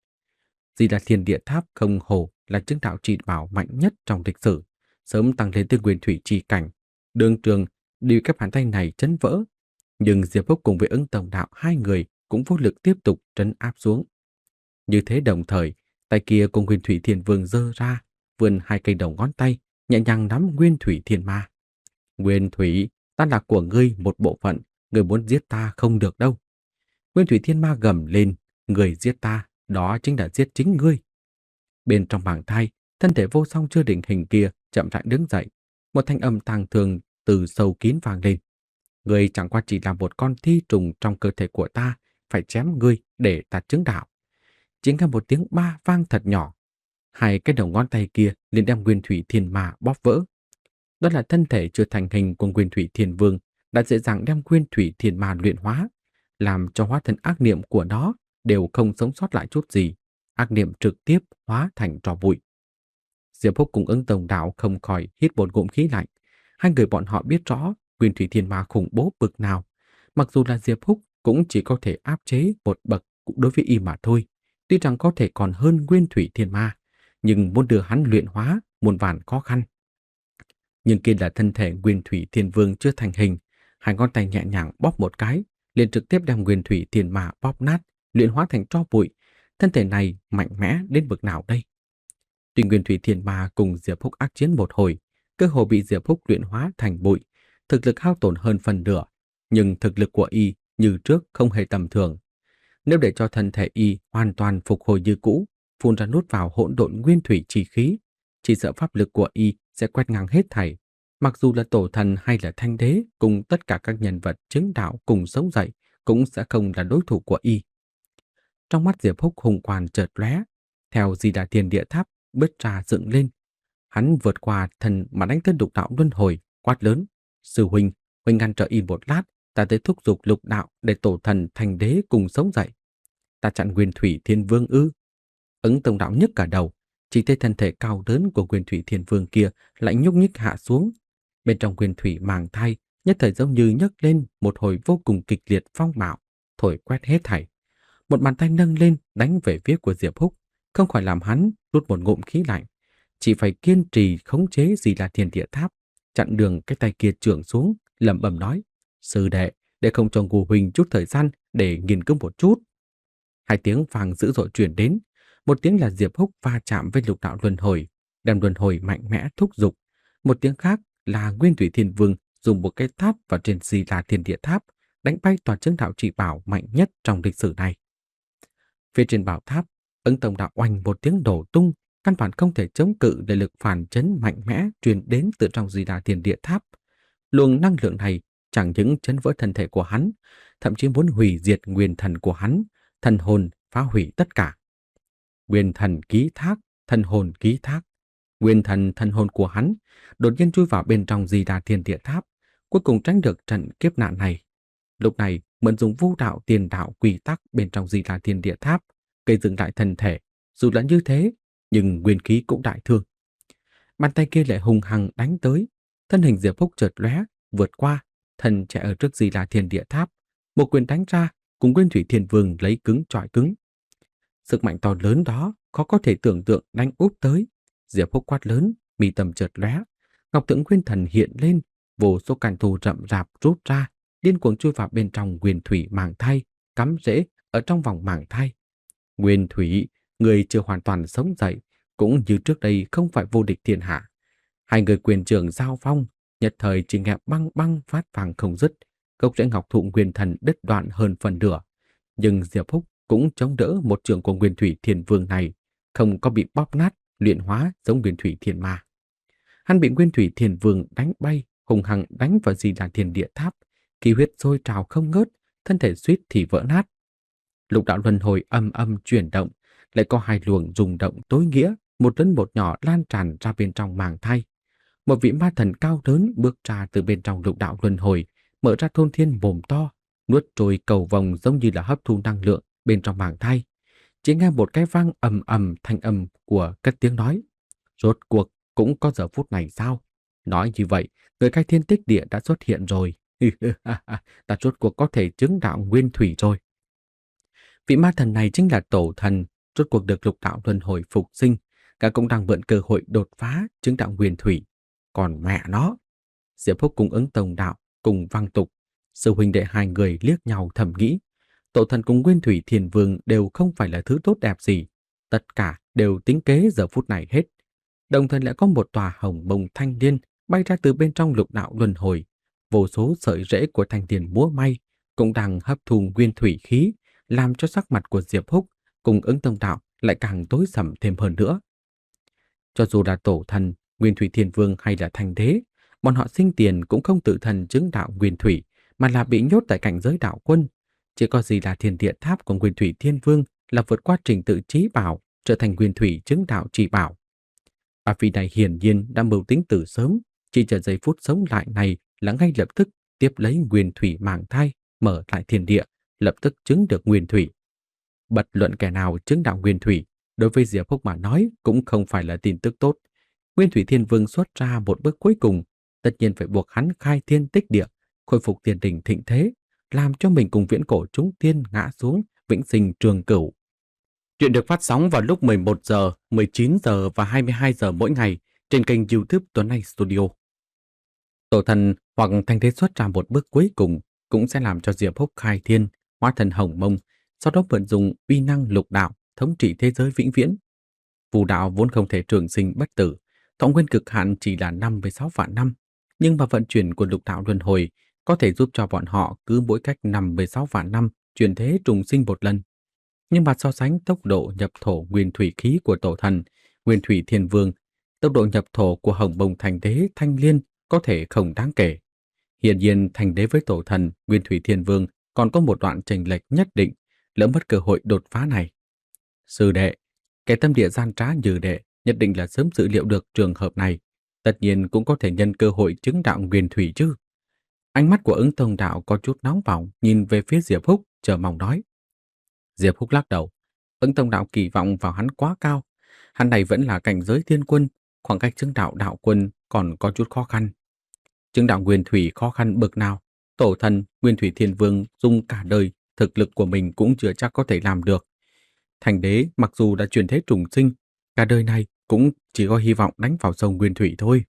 Di La Thiên Địa Tháp không hổ là chứng đạo trì bảo mạnh nhất trong lịch sử, sớm tăng lên tới Nguyên Thủy chi cảnh, đường trường đi các bàn tay này chấn vỡ, nhưng Diệp Húc cùng với Ứng Tông Đạo hai người cũng vô lực tiếp tục trấn áp xuống. Như thế đồng thời, Tay kia của Nguyên Thủy Thiên Vương giơ ra, vươn hai cây đầu ngón tay, nhẹ nhàng nắm Nguyên Thủy Thiên Ma. Nguyên Thủy, ta là của ngươi một bộ phận, ngươi muốn giết ta không được đâu. Nguyên Thủy Thiên Ma gầm lên, người giết ta, đó chính là giết chính ngươi. Bên trong bàng thai, thân thể vô song chưa định hình kia chậm rãi đứng dậy, một thanh âm tang thương từ sâu kín vang lên. Ngươi chẳng qua chỉ là một con thi trùng trong cơ thể của ta, phải chém ngươi để ta chứng đạo. Chỉ nghe một tiếng ba vang thật nhỏ, hai cái đầu ngón tay kia liền đem Nguyên Thủy Thiên Ma bóp vỡ. Đó là thân thể chưa thành hình của Nguyên Thủy Thiên Vương đã dễ dàng đem Nguyên Thủy Thiên Ma luyện hóa, làm cho hóa thân ác niệm của nó đều không sống sót lại chút gì, ác niệm trực tiếp hóa thành tro bụi. Diệp Húc cùng Ứng Tông Đạo không khỏi hít một ngụm khí lạnh. Hai người bọn họ biết rõ Nguyên Thủy Thiên Ma khủng bố bực nào, mặc dù là Diệp Húc cũng chỉ có thể áp chế một bậc đối với y mà thôi. Tuy rằng có thể còn hơn Nguyên Thủy Thiên Ma, nhưng muốn đưa hắn luyện hóa muôn vàn khó khăn. Nhưng kia là thân thể Nguyên Thủy Thiên Vương chưa thành hình, hai ngón tay nhẹ nhàng bóp một cái, liền trực tiếp đem Nguyên Thủy Thiên Ma bóp nát, luyện hóa thành tro bụi. Thân thể này mạnh mẽ đến bực nào đây? Tuy Nguyên Thủy Thiên Ma cùng Diệp Húc ác chiến một hồi, cơ hồ bị Diệp Húc luyện hóa thành bụi, thực lực hao tổn hơn phần nửa, nhưng thực lực của y như trước không hề tầm thường. Nếu để cho thân thể y hoàn toàn phục hồi như cũ, phun ra nuốt vào hỗn độn nguyên thủy chi khí, chỉ sợ pháp lực của y sẽ quét ngang hết thảy. Mặc dù là tổ thần hay là thanh đế cùng tất cả các nhân vật chứng đạo cùng sống dậy cũng sẽ không là đối thủ của y. Trong mắt Diệp Húc hùng quang chợt lóe, theo Di Đà Thiên Địa Tháp bứt ra dựng lên, hắn vượt qua thần mà đánh tới lục đạo luân hồi, quát lớn: "Sư huynh, huynh ngăn trở y một lát, ta tới thúc giục lục đạo để tổ thần thành đế cùng sống dậy." "Ta chặn Nguyên Thủy Thiên Vương ư?" Ứng Tông Đạo nhức cả đầu, chỉ thấy thân thể cao lớn của Nguyên Thủy Thiên Vương kia lại nhúc nhích hạ xuống. Bên trong Nguyên Thủy màng thai nhất thời giống như nhấc lên một hồi vô cùng kịch liệt phong bạo, thổi quét hết thảy. Một bàn tay nâng lên đánh về phía của Diệp Húc, không khỏi làm hắn rút một ngụm khí lạnh, chỉ phải kiên trì khống chế Di Đà Thiên Địa Tháp, chặn đường cái tay kia chưởng xuống, lẩm bẩm nói: "Sư đệ, để không cho Ngô huynh chút thời gian để nghiên cứu một chút." Hai tiếng vang dữ dội truyền đến, một tiếng là Diệp Húc va chạm với lục đạo luân hồi, đem luân hồi mạnh mẽ thúc giục, một tiếng khác là Nguyên Thủy Thiên Vương dùng một cái tháp vào trên Di Đà Thiên Địa Tháp, đánh bay tòa chứng đạo chỉ bảo mạnh nhất trong lịch sử này. Phía trên bảo tháp, Ứng Tông Đạo oanh một tiếng đổ tung, căn bản không thể chống cự để lực phản chấn mạnh mẽ truyền đến từ trong Di Đà Thiên Địa Tháp. Luồng năng lượng này chẳng những chấn vỡ thân thể của hắn, thậm chí muốn hủy diệt nguyên thần của hắn, thần hồn phá hủy tất cả. Nguyên thần ký thác, thần hồn ký thác. Nguyên thần thần hồn của hắn đột nhiên chui vào bên trong Di Đà Thiên Địa Tháp, cuối cùng tránh được trận kiếp nạn này. Lúc này mượn dùng vô đạo tiền đạo quy tắc bên trong Di Đà Thiên Địa Tháp, gây dựng lại thân thể. Dù là như thế, nhưng nguyên khí cũng đại thương. Bàn tay kia lại hùng hăng đánh tới, thân hình Diệp Húc chợt lóe, vượt qua, thân chạy ở trước Di Đà Thiên Địa Tháp, một quyền đánh ra, cùng Nguyên Thủy Thiên Vương lấy cứng chọi cứng. Sức mạnh to lớn đó khó có thể tưởng tượng đánh úp tới. Diệp Húc quát lớn, mi tâm chợt lóe, Ngọc Tượng Nguyên Thần hiện lên, vô số càn thù rậm rạp rút ra, điên cuồng chui vào bên trong Nguyên Thủy màng thai, cắm rễ ở trong vòng màng thai. Nguyên Thủy, người chưa hoàn toàn sống dậy, cũng như trước đây không phải vô địch thiên hạ. Hai người quyền trưởng giao phong, nhất thời chỉ nghe băng băng phát vang không dứt, gốc rễ ngọc thụ Nguyên Thần đứt đoạn hơn phần nửa. Nhưng Diệp Húc cũng chống đỡ một trường của Nguyên Thủy Thiên Vương này, không có bị bóp nát, luyện hóa giống Nguyên Thủy Thiên Ma. Hắn bị Nguyên Thủy Thiên Vương đánh bay, hùng hăng đánh vào Di Đà Thiên Địa Tháp, khí huyết sôi trào không ngớt, thân thể suýt thì vỡ nát. Lục đạo luân hồi âm âm chuyển động, lại có hai luồng rung động tối nghĩa, một lớn một nhỏ lan tràn ra bên trong màng thai. Một vị ma thần cao lớn bước ra từ bên trong lục đạo luân hồi, mở ra thôn thiên mồm to, nuốt trôi cầu vòng giống như là hấp thu năng lượng bên trong màng thai. Chỉ nghe một cái vang ầm ầm thanh âm của cất tiếng nói: "Rốt cuộc cũng có giờ phút này sao? Nói như vậy, người khai thiên tích địa đã xuất hiện rồi. Ta rốt cuộc có thể chứng đạo nguyên thủy rồi." Vị ma thần này chính là tổ thần, rốt cuộc được lục đạo luân hồi phục sinh, cả cũng đang mượn cơ hội đột phá chứng đạo nguyên thủy. Còn mẹ nó! Diệp Húc cùng Ứng Tông Đạo cùng vang tục, sư huynh đệ hai người liếc nhau thầm nghĩ, tổ thần cùng Nguyên Thủy Thiên Vương đều không phải là thứ tốt đẹp gì, tất cả đều tính kế giờ phút này hết. Đồng thời lại có một tòa hồng mông thanh liên bay ra từ bên trong lục đạo luân hồi. Vô số sợi rễ của thanh liên múa may cũng đang hấp thu nguyên thủy khí, làm cho sắc mặt của Diệp Húc cùng Ứng Tông Đạo lại càng tối sầm thêm hơn nữa. Cho dù là tổ thần, Nguyên Thủy Thiên Vương hay là Thanh Đế, bọn họ sinh tiền cũng không tự thần chứng đạo Nguyên Thủy, mà là bị nhốt tại cảnh giới đạo quân. Chỉ có gì là thiên địa tháp của Nguyên Thủy Thiên Vương là vượt qua trình tự trí bảo, trở thành Nguyên Thủy chứng đạo chỉ bảo. Và vì này hiển nhiên đã mưu tính từ sớm, chỉ chờ giây phút sống lại này là ngay lập tức tiếp lấy Nguyên Thủy màng thai, mở lại thiên địa, lập tức chứng được Nguyên Thủy. Bất luận kẻ nào chứng đạo Nguyên Thủy, đối với Diệp Húc mà nói cũng không phải là tin tức tốt. Nguyên Thủy Thiên Vương xuất ra một bước cuối cùng, tất nhiên phải buộc hắn khai thiên tích địa, khôi phục tiền đình thịnh thế, làm cho mình cùng viễn cổ chúng tiên ngã xuống vĩnh sinh trường cửu. Chuyện được phát sóng vào lúc mười một giờ, mười chín giờ và hai mươi hai giờ mỗi ngày trên kênh YouTube Tuấn Anh Studio. Tổ thần hoặc Thanh Thế xuất ra một bước cuối cùng cũng sẽ làm cho Diệp Húc khai thiên, hóa thần hồng mông, sau đó vận dụng uy năng lục đạo thống trị thế giới vĩnh viễn. Phù đạo vốn không thể trường sinh bất tử, thọ nguyên cực hạn chỉ là năm mươi sáu vạn năm, nhưng mà vận chuyển của lục đạo luân hồi có thể giúp cho bọn họ cứ mỗi cách năm mươi sáu vạn năm chuyển thế trùng sinh một lần. Nhưng mà so sánh tốc độ nhập thổ nguyên thủy khí của tổ thần, Nguyên Thủy Thiên Vương, tốc độ nhập thổ của Hồng Mông Thành Đế Thanh Liên có thể không đáng kể. Hiển nhiên Thành Đế với tổ thần Nguyên Thủy Thiên Vương còn có một đoạn chênh lệch nhất định, lỡ mất cơ hội đột phá này. Sư đệ, kẻ tâm địa gian trá như đệ nhất định là sớm dự liệu được trường hợp này, tất nhiên cũng có thể nhân cơ hội chứng đạo Nguyên Thủy chứ. Ánh mắt của Ứng Tông Đạo có chút nóng bỏng, nhìn về phía Diệp Húc, chờ mong nói. Diệp Húc lắc đầu. Ứng Tông Đạo kỳ vọng vào hắn quá cao. Hắn này vẫn là cảnh giới thiên quân, khoảng cách chứng đạo đạo quân còn có chút khó khăn. Chứng đạo Nguyên Thủy khó khăn bậc nào, tổ thần Nguyên Thủy Thiên Vương dùng cả đời, thực lực của mình cũng chưa chắc có thể làm được. Thành Đế mặc dù đã chuyển thế trùng sinh, cả đời này cũng chỉ có hy vọng đánh vào sông Nguyên Thủy thôi.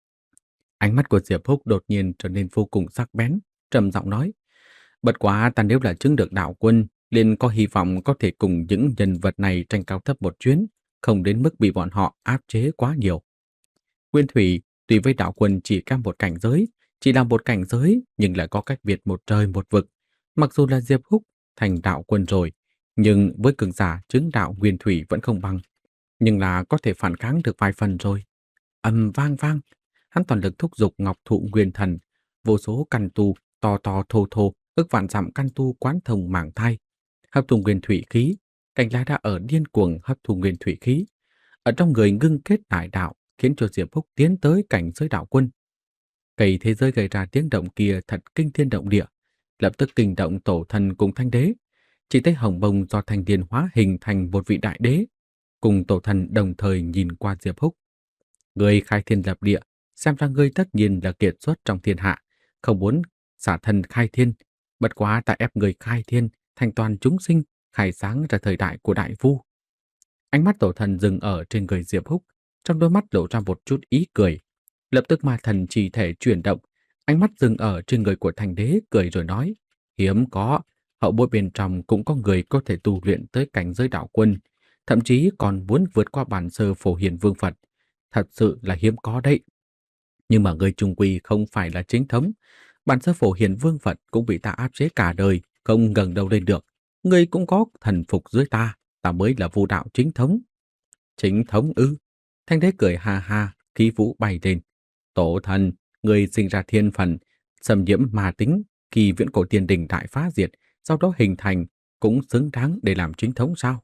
Ánh mắt của Diệp Húc đột nhiên trở nên vô cùng sắc bén, trầm giọng nói: Bất quá ta nếu là chứng được đạo quân, liền có hy vọng có thể cùng những nhân vật này tranh cao thấp một chuyến, không đến mức bị bọn họ áp chế quá nhiều. Nguyên Thủy tuy với đạo quân chỉ cam một cảnh giới, chỉ là một cảnh giới nhưng lại có cách biệt một trời một vực. Mặc dù là Diệp Húc thành đạo quân rồi, nhưng với cường giả chứng đạo Nguyên Thủy vẫn không bằng, nhưng là có thể phản kháng được vài phần rồi. Ầm vang vang, hắn toàn lực thúc giục Ngọc Thụ Nguyên Thần, vô số căn tu to to thô thô, ức vạn dặm căn tu quán thông màng thai, hấp thu nguyên thủy khí, cành lá đã ở điên cuồng hấp thu nguyên thủy khí, ở trong người ngưng kết đại đạo, khiến cho Diệp Húc tiến tới cảnh giới đạo quân. Cây thế giới gây ra tiếng động kia thật kinh thiên động địa, lập tức kinh động tổ thần cùng Thanh Đế. Chỉ thấy hồng bông do thanh điền hóa hình thành một vị đại đế, cùng tổ thần đồng thời nhìn qua Diệp Húc. Người khai thiên lập địa, xem ra ngươi tất nhiên là kiệt xuất trong thiên hạ, không muốn xả thân khai thiên, bất quá ta ép người khai thiên thành toàn chúng sinh, khai sáng ra thời đại của đại vu. Ánh mắt tổ thần dừng ở trên người Diệp Húc, trong đôi mắt lộ ra một chút ý cười. Lập tức ma thần chỉ thể chuyển động, ánh mắt dừng ở trên người của Thành Đế, cười rồi nói: Hiếm có, hậu bối bên trong cũng có người có thể tu luyện tới cảnh giới đạo quân, thậm chí còn muốn vượt qua bản sơ Phổ Hiền Vương Phật. Thật sự là hiếm có đấy. Nhưng mà người trung quy không phải là chính thống. Bản sơ Phổ Hiền Vương Phật cũng bị ta áp chế cả đời, không ngẩng đầu lên được. Người cũng có thần phục dưới ta, ta mới là vu đạo chính thống. Chính thống ư? Thanh Đế cười ha ha, khí vũ bay lên. Tổ thần, người sinh ra thiên phần, xâm nhiễm ma tính, khi viễn cổ tiên đình đại phá diệt, sau đó hình thành, cũng xứng đáng để làm chính thống sao?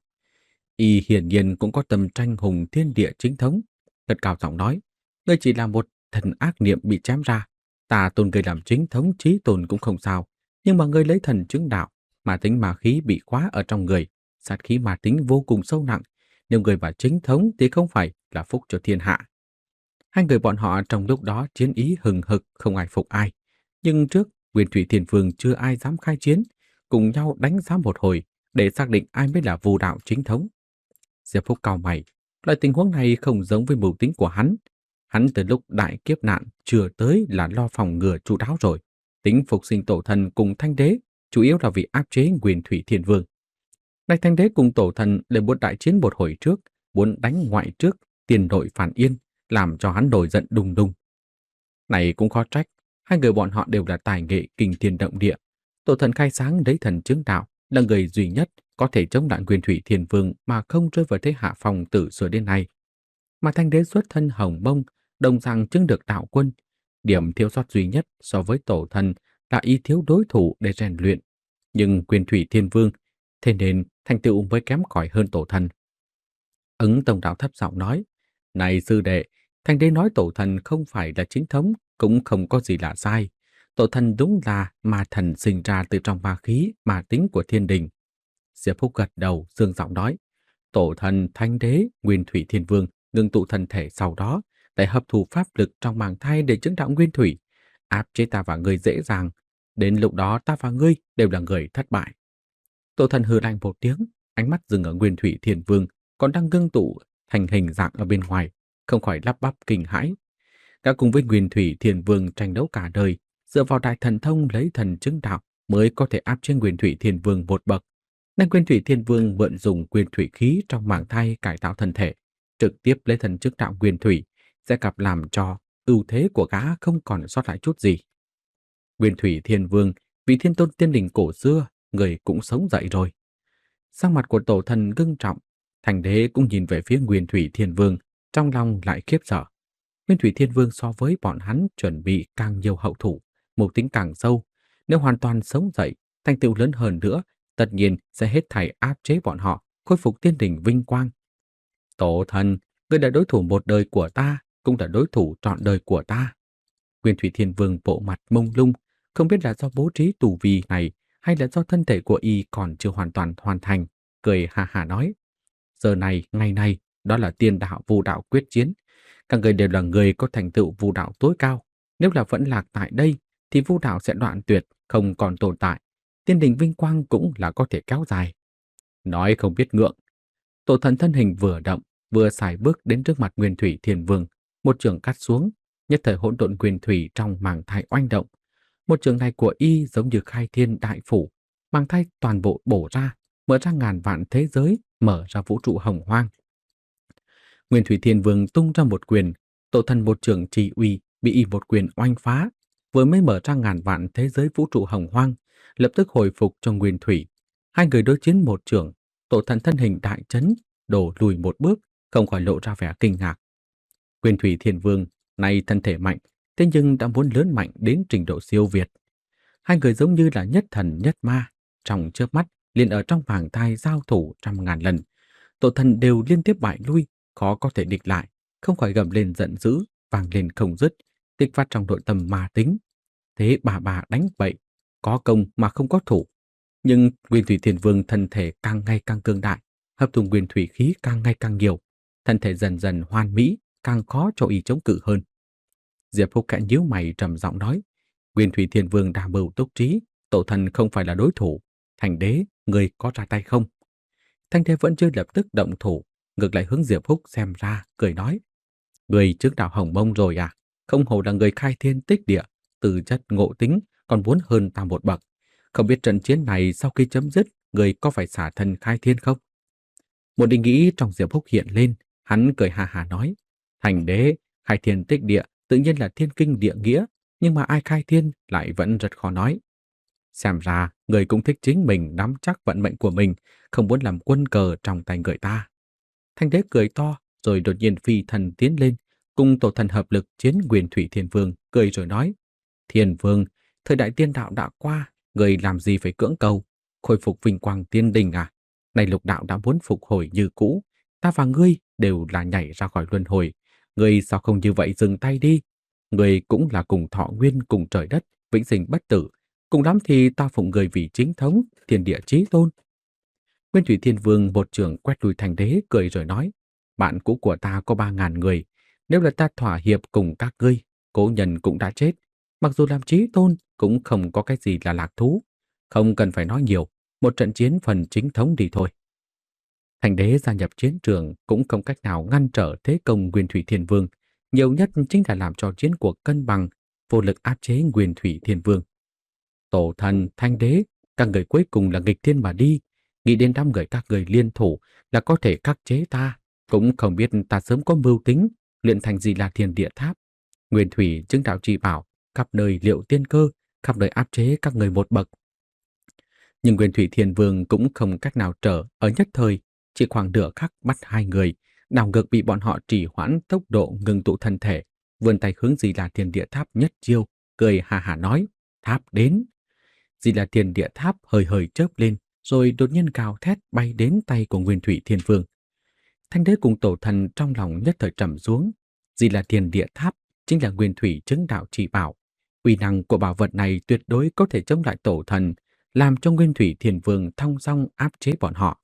Y hiển nhiên cũng có tầm tranh hùng thiên địa chính thống. Thật cao giọng nói, ngươi chỉ là một thần ác niệm bị chém ra. Ta tôn ngươi làm chính thống chí tôn cũng không sao, nhưng mà ngươi lấy thần chứng đạo, mà tính ma khí bị khóa ở trong người, sát khí ma tính vô cùng sâu nặng. Nếu người vào chính thống thì không phải là phúc cho thiên hạ. Hai người bọn họ trong lúc đó chiến ý hừng hực, không ai phục ai. Nhưng trước, Nguyên Thủy Thiên Vương chưa ai dám khai chiến, cùng nhau đánh giá một hồi để xác định ai mới là vu đạo chính thống. Diệp Phúc cau mày, loại tình huống này không giống với mưu tính của hắn. Hắn từ lúc đại kiếp nạn chưa tới là lo phòng ngừa chu đáo rồi. Tính phục sinh tổ thần cùng Thanh Đế chủ yếu là vì áp chế Nguyên Thủy Thiên Vương. Này Thanh Đế cùng tổ thần lên một đại chiến một hồi trước, muốn đánh ngoại trước tiền đội phản yên, làm cho hắn nổi giận đùng đùng. Này cũng khó trách, hai người bọn họ đều là tài nghệ kinh thiên động địa. Tổ thần khai sáng lấy thần chứng đạo là người duy nhất có thể chống lại Nguyên Thủy Thiên Vương mà không rơi vào thế hạ phòng tử sửa đến nay. Mà Thanh Đế xuất thân Hồng Mông, đồng rằng chứng được đạo quân. Điểm thiếu sót duy nhất so với tổ thần là ý thiếu đối thủ để rèn luyện. Nhưng Nguyên Thủy Thiên Vương, thế nên thành tựu mới kém cỏi hơn tổ thần. Ứng Tổng đạo thấp giọng nói, này sư đệ, Thanh Đế nói tổ thần không phải là chính thống, cũng không có gì là sai. Tổ thần đúng là ma thần sinh ra từ trong ma khí, ma tính của thiên đình. Diệp Phúc gật đầu, dương giọng nói, tổ thần Thanh Đế, Nguyên Thủy Thiên Vương ngưng tụ thân thể sau đó, để hấp thụ pháp lực trong màng thai để chứng đạo nguyên thủy, áp chế ta và ngươi dễ dàng. Đến lúc đó ta và ngươi đều là người thất bại. Tổ thần hừ lạnh một tiếng, ánh mắt dừng ở Nguyên Thủy Thiên Vương còn đang ngưng tụ thành hình dạng ở bên ngoài, không khỏi lắp bắp kinh hãi. Đã cùng với Nguyên Thủy Thiên Vương tranh đấu cả đời, dựa vào đại thần thông lấy thần chứng đạo mới có thể áp chế Nguyên Thủy Thiên Vương một bậc. Nên Nguyên Thủy Thiên Vương mượn dùng nguyên thủy khí trong màng thai cải tạo thân thể, trực tiếp lấy thần chứng đạo nguyên thủy, sẽ gặp làm cho ưu thế của gã không còn sót lại chút gì. Nguyên Thủy Thiên Vương, vị thiên tôn tiên đình cổ xưa, người cũng sống dậy rồi. Sắc mặt của tổ thần ngưng trọng, Thành Đế cũng nhìn về phía Nguyên Thủy Thiên Vương, trong lòng lại khiếp sợ. Nguyên Thủy Thiên Vương so với bọn hắn chuẩn bị càng nhiều hậu thủ, mục tính càng sâu. Nếu hoàn toàn sống dậy, thành tựu lớn hơn nữa, tất nhiên sẽ hết thảy áp chế bọn họ, khôi phục tiên đình vinh quang. Tổ thần, ngươi là đối thủ một đời của ta, cũng là đối thủ trọn đời của ta. Nguyên Thủy Thiên Vương bộ mặt mông lung, không biết là do bố trí tù vi này hay là do thân thể của y còn chưa hoàn toàn hoàn thành, cười hà hà nói. Giờ này, ngày này, đó là tiên đạo vu đạo quyết chiến. Các người đều là người có thành tựu vu đạo tối cao. Nếu là vẫn lạc tại đây, thì vu đạo sẽ đoạn tuyệt, không còn tồn tại. Tiên đình vinh quang cũng là có thể kéo dài. Nói không biết ngượng. Tổ thần thân hình vừa động, vừa xài bước đến trước mặt Nguyên Thủy Thiên Vương, một trường cắt xuống, nhất thời hỗn độn nguyên thủy trong màng thai oanh động. Một trường này của y giống như khai thiên đại phủ, màng thai toàn bộ bổ ra, mở ra ngàn vạn thế giới, mở ra vũ trụ hồng hoang. Nguyên Thủy Thiên Vương tung ra một quyền, tổ thần một trường trì uy bị y một quyền oanh phá, vừa mới mở ra ngàn vạn thế giới vũ trụ hồng hoang, lập tức hồi phục cho Nguyên Thủy. Hai người đối chiến một trường, tổ thần thân hình đại chấn, đổ lùi một bước, không khỏi lộ ra vẻ kinh ngạc. Nguyên Thủy Thiên Vương nay thân thể mạnh, thế nhưng đã muốn lớn mạnh đến trình độ siêu việt. Hai người giống như là nhất thần nhất ma, trong chớp mắt liền ở trong màng thai giao thủ trăm ngàn lần. Tổ thần đều liên tiếp bại lui, khó có thể địch lại, không khỏi gầm lên giận dữ, vang lên không dứt, kích phát trong nội tâm ma tính. Thế bà bà đánh bậy, có công mà không có thủ. Nhưng Nguyên Thủy Thiên Vương thân thể càng ngày càng cường đại, hấp thụ nguyên thủy khí càng ngày càng nhiều, thân thể dần dần hoàn mỹ, càng khó cho y chống cự hơn. Diệp Phúc khẽ nhíu mày trầm giọng nói, Nguyên Thủy Thiên Vương đa mưu túc trí, tổ thần không phải là đối thủ. Thành Đế, người có ra tay không? Thanh Đế vẫn chưa lập tức động thủ, ngược lại hướng Diệp Phúc xem ra, cười nói, người trước đạo Hồng Mông rồi à? Không hổ là người khai thiên tích địa, từ chất ngộ tính còn muốn hơn ta một bậc. Không biết trận chiến này sau khi chấm dứt, người có phải xả thân khai thiên không? Một ý nghĩ trong Diệp Phúc hiện lên, hắn cười hà hà nói, Thành Đế, khai thiên tích địa tự nhiên là thiên kinh địa nghĩa, nhưng mà ai khai thiên lại vẫn rất khó nói. Xem ra, người cũng thích chính mình nắm chắc vận mệnh của mình, không muốn làm quân cờ trong tay người ta. Thanh Đế cười to, rồi đột nhiên phi thần tiến lên, cùng tổ thần hợp lực chiến Nguyên Thủy Thiên Vương, cười rồi nói, Thiên Vương, thời đại tiên đạo đã qua, người làm gì phải cưỡng cầu, khôi phục vinh quang tiên đình à? Này lục đạo đã muốn phục hồi như cũ, ta và ngươi đều là nhảy ra khỏi luân hồi, ngươi sao không như vậy dừng tay đi? Ngươi cũng là cùng thọ nguyên cùng trời đất, vĩnh sinh bất tử, cùng lắm thì ta phụng người vì chính thống, thiên địa chí tôn. Nguyên Thủy Thiên Vương một trường quét lui Thành Đế, cười rồi nói, bạn cũ của ta có ba ngàn người, nếu là ta thỏa hiệp cùng các ngươi, cố nhân cũng đã chết, mặc dù làm chí tôn cũng không có cái gì là lạc thú, không cần phải nói nhiều, một trận chiến phần chính thống đi thôi. Thành Đế gia nhập chiến trường cũng không cách nào ngăn trở thế công Nguyên Thủy Thiên Vương, nhiều nhất chính là làm cho chiến cuộc cân bằng, vô lực áp chế Nguyên Thủy Thiên Vương. Tổ thần, Thanh Đế, các người cuối cùng là nghịch thiên mà đi, nghĩ đến năm người các người liên thủ là có thể khắc chế ta, Cũng không biết ta sớm có mưu tính luyện thành gì là Thiên Địa Tháp, nguyên thủy chứng đạo chi bảo, khắp nơi liệu tiên cơ, khắp nơi áp chế các người một bậc. Nhưng Nguyên Thủy Thiên Vương cũng không cách nào trở ở nhất thời, chỉ khoảng nửa khắc bắt hai người, đảo ngược bị bọn họ trì hoãn tốc độ ngừng tụ thân thể, vươn tay hướng Di La Thiên Địa Tháp nhất chiêu, cười hà hà nói: "Tháp đến!" Di La Thiên Địa Tháp hơi hơi chớp lên, rồi đột nhiên gào thét bay đến tay của Nguyên Thủy Thiên Vương. Thanh đế cùng tổ thần trong lòng nhất thời trầm xuống. Di La Thiên Địa Tháp chính là Nguyên Thủy chứng đạo chỉ bảo, uy năng của bảo vật này tuyệt đối có thể chống lại tổ thần, làm cho Nguyên Thủy Thiên Vương thong dong áp chế bọn họ.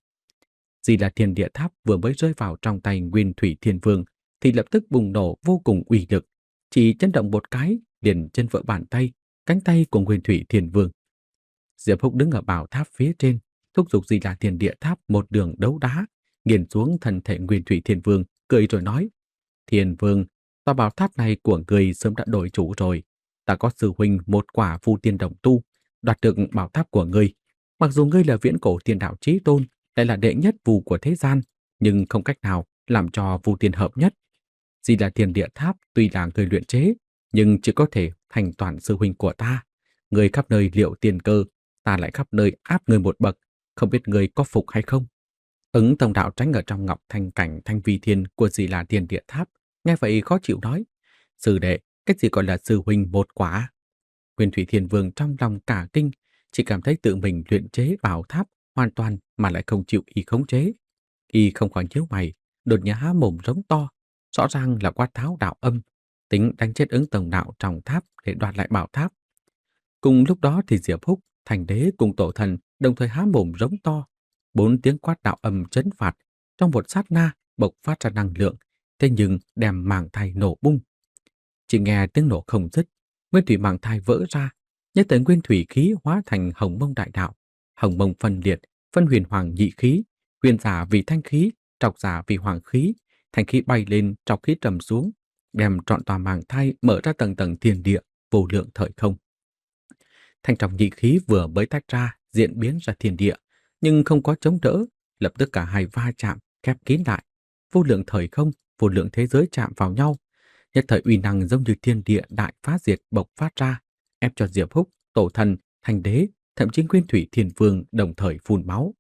Di La Thiên Địa Tháp vừa mới rơi vào trong tay Nguyên Thủy Thiên Vương thì lập tức bùng nổ vô cùng uy lực, chỉ chấn động một cái liền chân vỡ bàn tay, cánh tay của Nguyên Thủy Thiên Vương. Diệp Húc đứng ở bảo tháp phía trên, thúc giục Di La Thiên Địa Tháp một đường đấu đá, nghiền xuống thân thể Nguyên Thủy Thiên Vương, cười rồi nói: "Thiên Vương, tòa bảo tháp này của người sớm đã đổi chủ rồi. Ta có sư huynh một quả Vu Tiên Đồng tu, đoạt được bảo tháp của ngươi. Mặc dù ngươi là viễn cổ tiên đạo chí tôn, lại là đệ nhất Vu của thế gian, nhưng không cách nào làm cho Vu Tiên hợp nhất. Di La Thiên Địa Tháp tuy là người luyện chế, nhưng chỉ có thể thành toàn sư huynh của ta. Ngươi khắp nơi liệu tiền cơ, ta lại khắp nơi áp ngươi một bậc, không biết ngươi có phục hay không?" Ứng Tông Đạo tránh ở trong ngọc thanh cảnh thanh vi thiên của Di La Thiên Địa Tháp, nghe vậy khó chịu nói: "Sư đệ, cái gì gọi là sư huynh một quả?" Nguyên Thủy Thiên Vương trong lòng cả kinh, chỉ cảm thấy tự mình luyện chế bảo tháp hoàn toàn mà lại không chịu y khống chế. Y không khỏi nhíu mày, đột nhiên há mồm rống to, rõ ràng là quát tháo đạo âm, tính đánh chết Ứng Tông Đạo trong tháp để đoạt lại bảo tháp. Cùng lúc đó thì Diệp Húc, Thành Đế cùng Tổ Thần đồng thời há mồm rống to, bốn tiếng quát đạo âm chấn phạt, trong một sát na bộc phát ra năng lượng, thế nhưng đem màng thai nổ bung. Chỉ nghe tiếng nổ không dứt, nguyên thủy màng thai vỡ ra, nhất thời nguyên thủy khí hóa thành hồng mông đại đạo, hồng mông phân liệt, phân huyền hoàng nhị khí, huyền giả vì thanh khí, trọc giả vì hoàng khí, thanh khí bay lên, trọc khí trầm xuống, đem trọn tòa màng thai mở ra tầng tầng thiên địa, vô lượng thời không. Thanh trọng nhị khí vừa mới tách ra, diễn biến ra thiên địa, nhưng không có chống đỡ, lập tức cả hai va chạm, khép kín lại, vô lượng thời không, vô lượng thế giới chạm vào nhau. Nhất thời uy năng giống như thiên địa đại phá diệt bộc phát ra, ép cho Diệp Húc, Tổ Thần, Thành Đế, thậm chí Nguyên Thủy Thiên Vương đồng thời phun máu.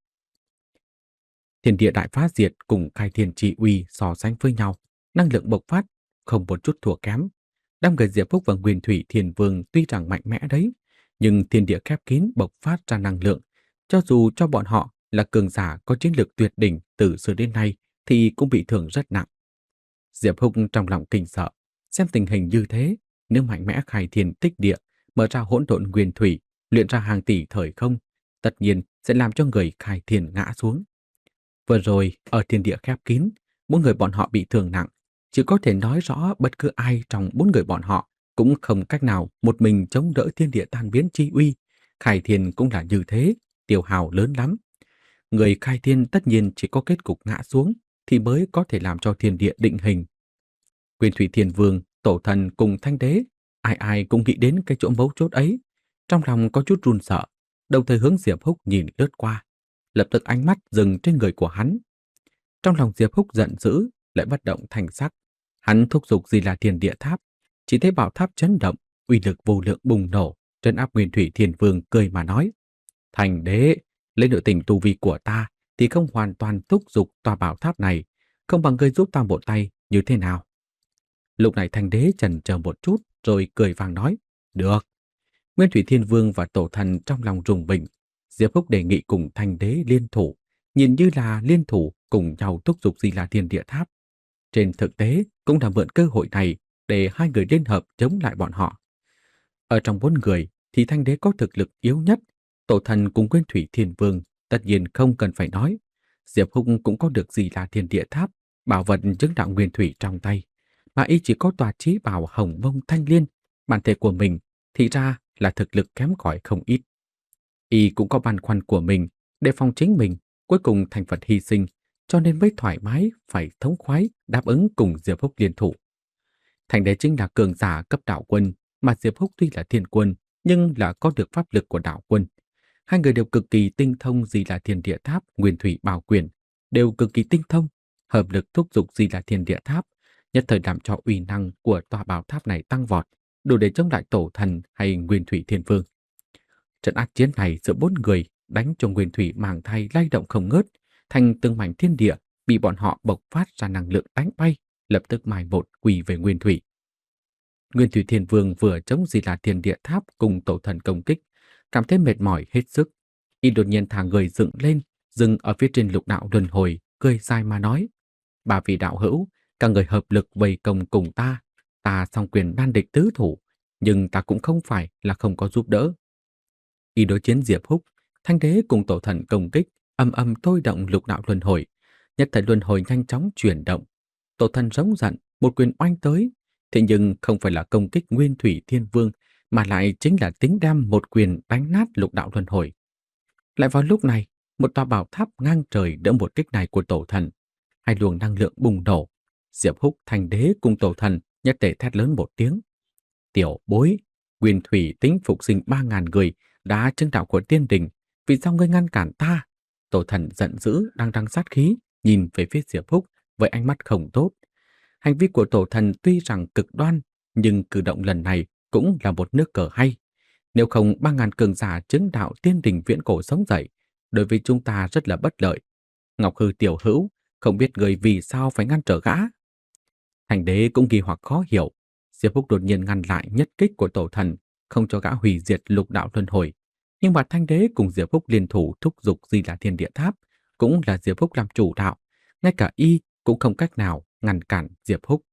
Thiên địa đại phá diệt cùng khai thiên chi uy so sánh với nhau, năng lượng bộc phát không một chút thua kém. Đám người Diệp Húc và Nguyên Thủy Thiên Vương tuy rằng mạnh mẽ đấy, nhưng thiên địa khép kín bộc phát ra năng lượng, cho dù cho bọn họ là cường giả có chiến lược tuyệt đỉnh từ xưa đến nay thì cũng bị thương rất nặng. Diệp Húc trong lòng kinh sợ, xem tình hình như thế, nếu mạnh mẽ khai thiên tích địa, mở ra hỗn độn nguyên thủy, luyện ra hàng tỷ thời không, tất nhiên sẽ làm cho người khai thiên ngã xuống. Vừa rồi, ở thiên địa khép kín, bốn người bọn họ bị thương nặng, chỉ có thể nói rõ bất cứ ai trong bốn người bọn họ cũng không cách nào một mình chống đỡ thiên địa tan biến chi uy. Khai thiên cũng là như thế, tiêu hao lớn lắm. Người khai thiên tất nhiên chỉ có kết cục ngã xuống thì mới có thể làm cho thiên địa định hình. Nguyên Thủy Thiên Vương, Tổ Thần cùng Thanh Đế, ai ai cũng nghĩ đến cái chỗ mấu chốt ấy, trong lòng có chút run sợ, đồng thời hướng Diệp Húc nhìn lướt qua, lập tức ánh mắt dừng trên người của hắn. Trong lòng Diệp Húc giận dữ, lại bất động thành sắc, hắn thúc giục Di La Thiên Địa Tháp, chỉ thấy bảo tháp chấn động, uy lực vô lượng bùng nổ, trấn áp Nguyên Thủy Thiên Vương cười mà nói: "Thành Đế, lấy nội tình tu vi của ta thì không hoàn toàn thúc giục tòa bảo tháp này, không bằng ngươi giúp ta một tay như thế nào?" Lúc này Thành Đế chần chờ một chút rồi cười vàng nói: "Được." Nguyên Thủy Thiên Vương và Tổ Thần trong lòng rùng mình, Diệp Húc đề nghị cùng Thành Đế liên thủ, nhìn như là liên thủ cùng nhau thúc giục Di La Thiên Địa Tháp. Trên thực tế cũng là mượn cơ hội này để hai người liên hợp chống lại bọn họ. Ở trong bốn người thì Thanh Đế có thực lực yếu nhất, Tổ Thần cùng Nguyên Thủy Thiên Vương tất nhiên không cần phải nói. Diệp Húc cũng có được Di La Thiên Địa Tháp, bảo vật chứng đạo nguyên thủy trong tay, mà y chỉ có tòa chí bảo hồng mông thanh liên, bản thể của mình thì ra là thực lực kém cỏi không ít. Y cũng có băn khoăn của mình, để phòng chính mình cuối cùng thành Phật hy sinh, cho nên mới thoải mái phải thống khoái đáp ứng cùng Diệp Húc liên thủ. Thành Đế chính là cường giả cấp đạo quân, mà Diệp Húc tuy là thiên quân nhưng là có được pháp lực của đạo quân. Hai người đều cực kỳ tinh thông, gì là Thiên Địa Tháp, Nguyên Thủy Bảo Quyền, đều cực kỳ tinh thông, hợp lực thúc giục Di La Thiên Địa Tháp, nhất thời làm cho uy năng của tòa bảo tháp này tăng vọt, đủ để chống lại Tổ Thần hay Nguyên Thủy Thiên Vương. Trận ác chiến này giữa bốn người đánh cho Nguyên Thủy màng thai lay động không ngớt, thành từng mảnh thiên địa bị bọn họ bộc phát ra năng lượng đánh bay, lập tức mai một quỳ về Nguyên Thủy. Nguyên Thủy Thiên Vương vừa chống Di La Thiên Địa Tháp cùng Tổ Thần công kích, cảm thấy mệt mỏi hết sức, y đột nhiên thả người dựng lên, dừng ở phía trên lục đạo luân hồi, cười dài mà nói: "Ba vị đạo hữu, các người hợp lực vây công cùng ta, ta song quyền nan địch tứ thủ, nhưng ta cũng không phải là không có giúp đỡ." Y đối chiến Diệp Húc, Thanh Đế cùng Tổ Thần công kích, âm âm thôi động lục đạo luân hồi, nhất thời luân hồi nhanh chóng chuyển động. Tổ Thần giống giận, một quyền oanh tới, thế nhưng không phải là công kích Nguyên Thủy Thiên Vương, mà lại chính là tính đem một quyền đánh nát lục đạo luân hồi. Lại vào lúc này, một tòa bảo tháp ngang trời đỡ một kích này của Tổ Thần, hai luồng năng lượng bùng nổ. Diệp Húc, Thanh Đế cùng Tổ Thần nhất tề thét lớn một tiếng: "Tiểu bối, Nguyên Thủy tính phục sinh ba ngàn người đã chứng đạo của tiên đình, vì sao ngươi ngăn cản ta?" Tổ Thần giận dữ, đang đằng sát khí, nhìn về phía Diệp Húc với ánh mắt không tốt. Hành vi của Tổ Thần tuy rằng cực đoan, nhưng cử động lần này cũng là một nước cờ hay. Nếu không ba ngàn cường giả chứng đạo tiên đình viễn cổ sống dậy, đối với chúng ta rất là bất lợi. Ngọc Hư tiểu hữu, không biết người vì sao phải ngăn trở gã. Thành Đế cũng nghi hoặc khó hiểu. Diệp Húc đột nhiên ngăn lại nhất kích của Tổ Thần, không cho gã hủy diệt lục đạo luân hồi. Nhưng mà Thanh Đế cùng Diệp Húc liên thủ thúc giục Di La Thiên Địa Tháp, cũng là Diệp Húc làm chủ đạo, ngay cả y cũng không cách nào ngăn cản Diệp Húc.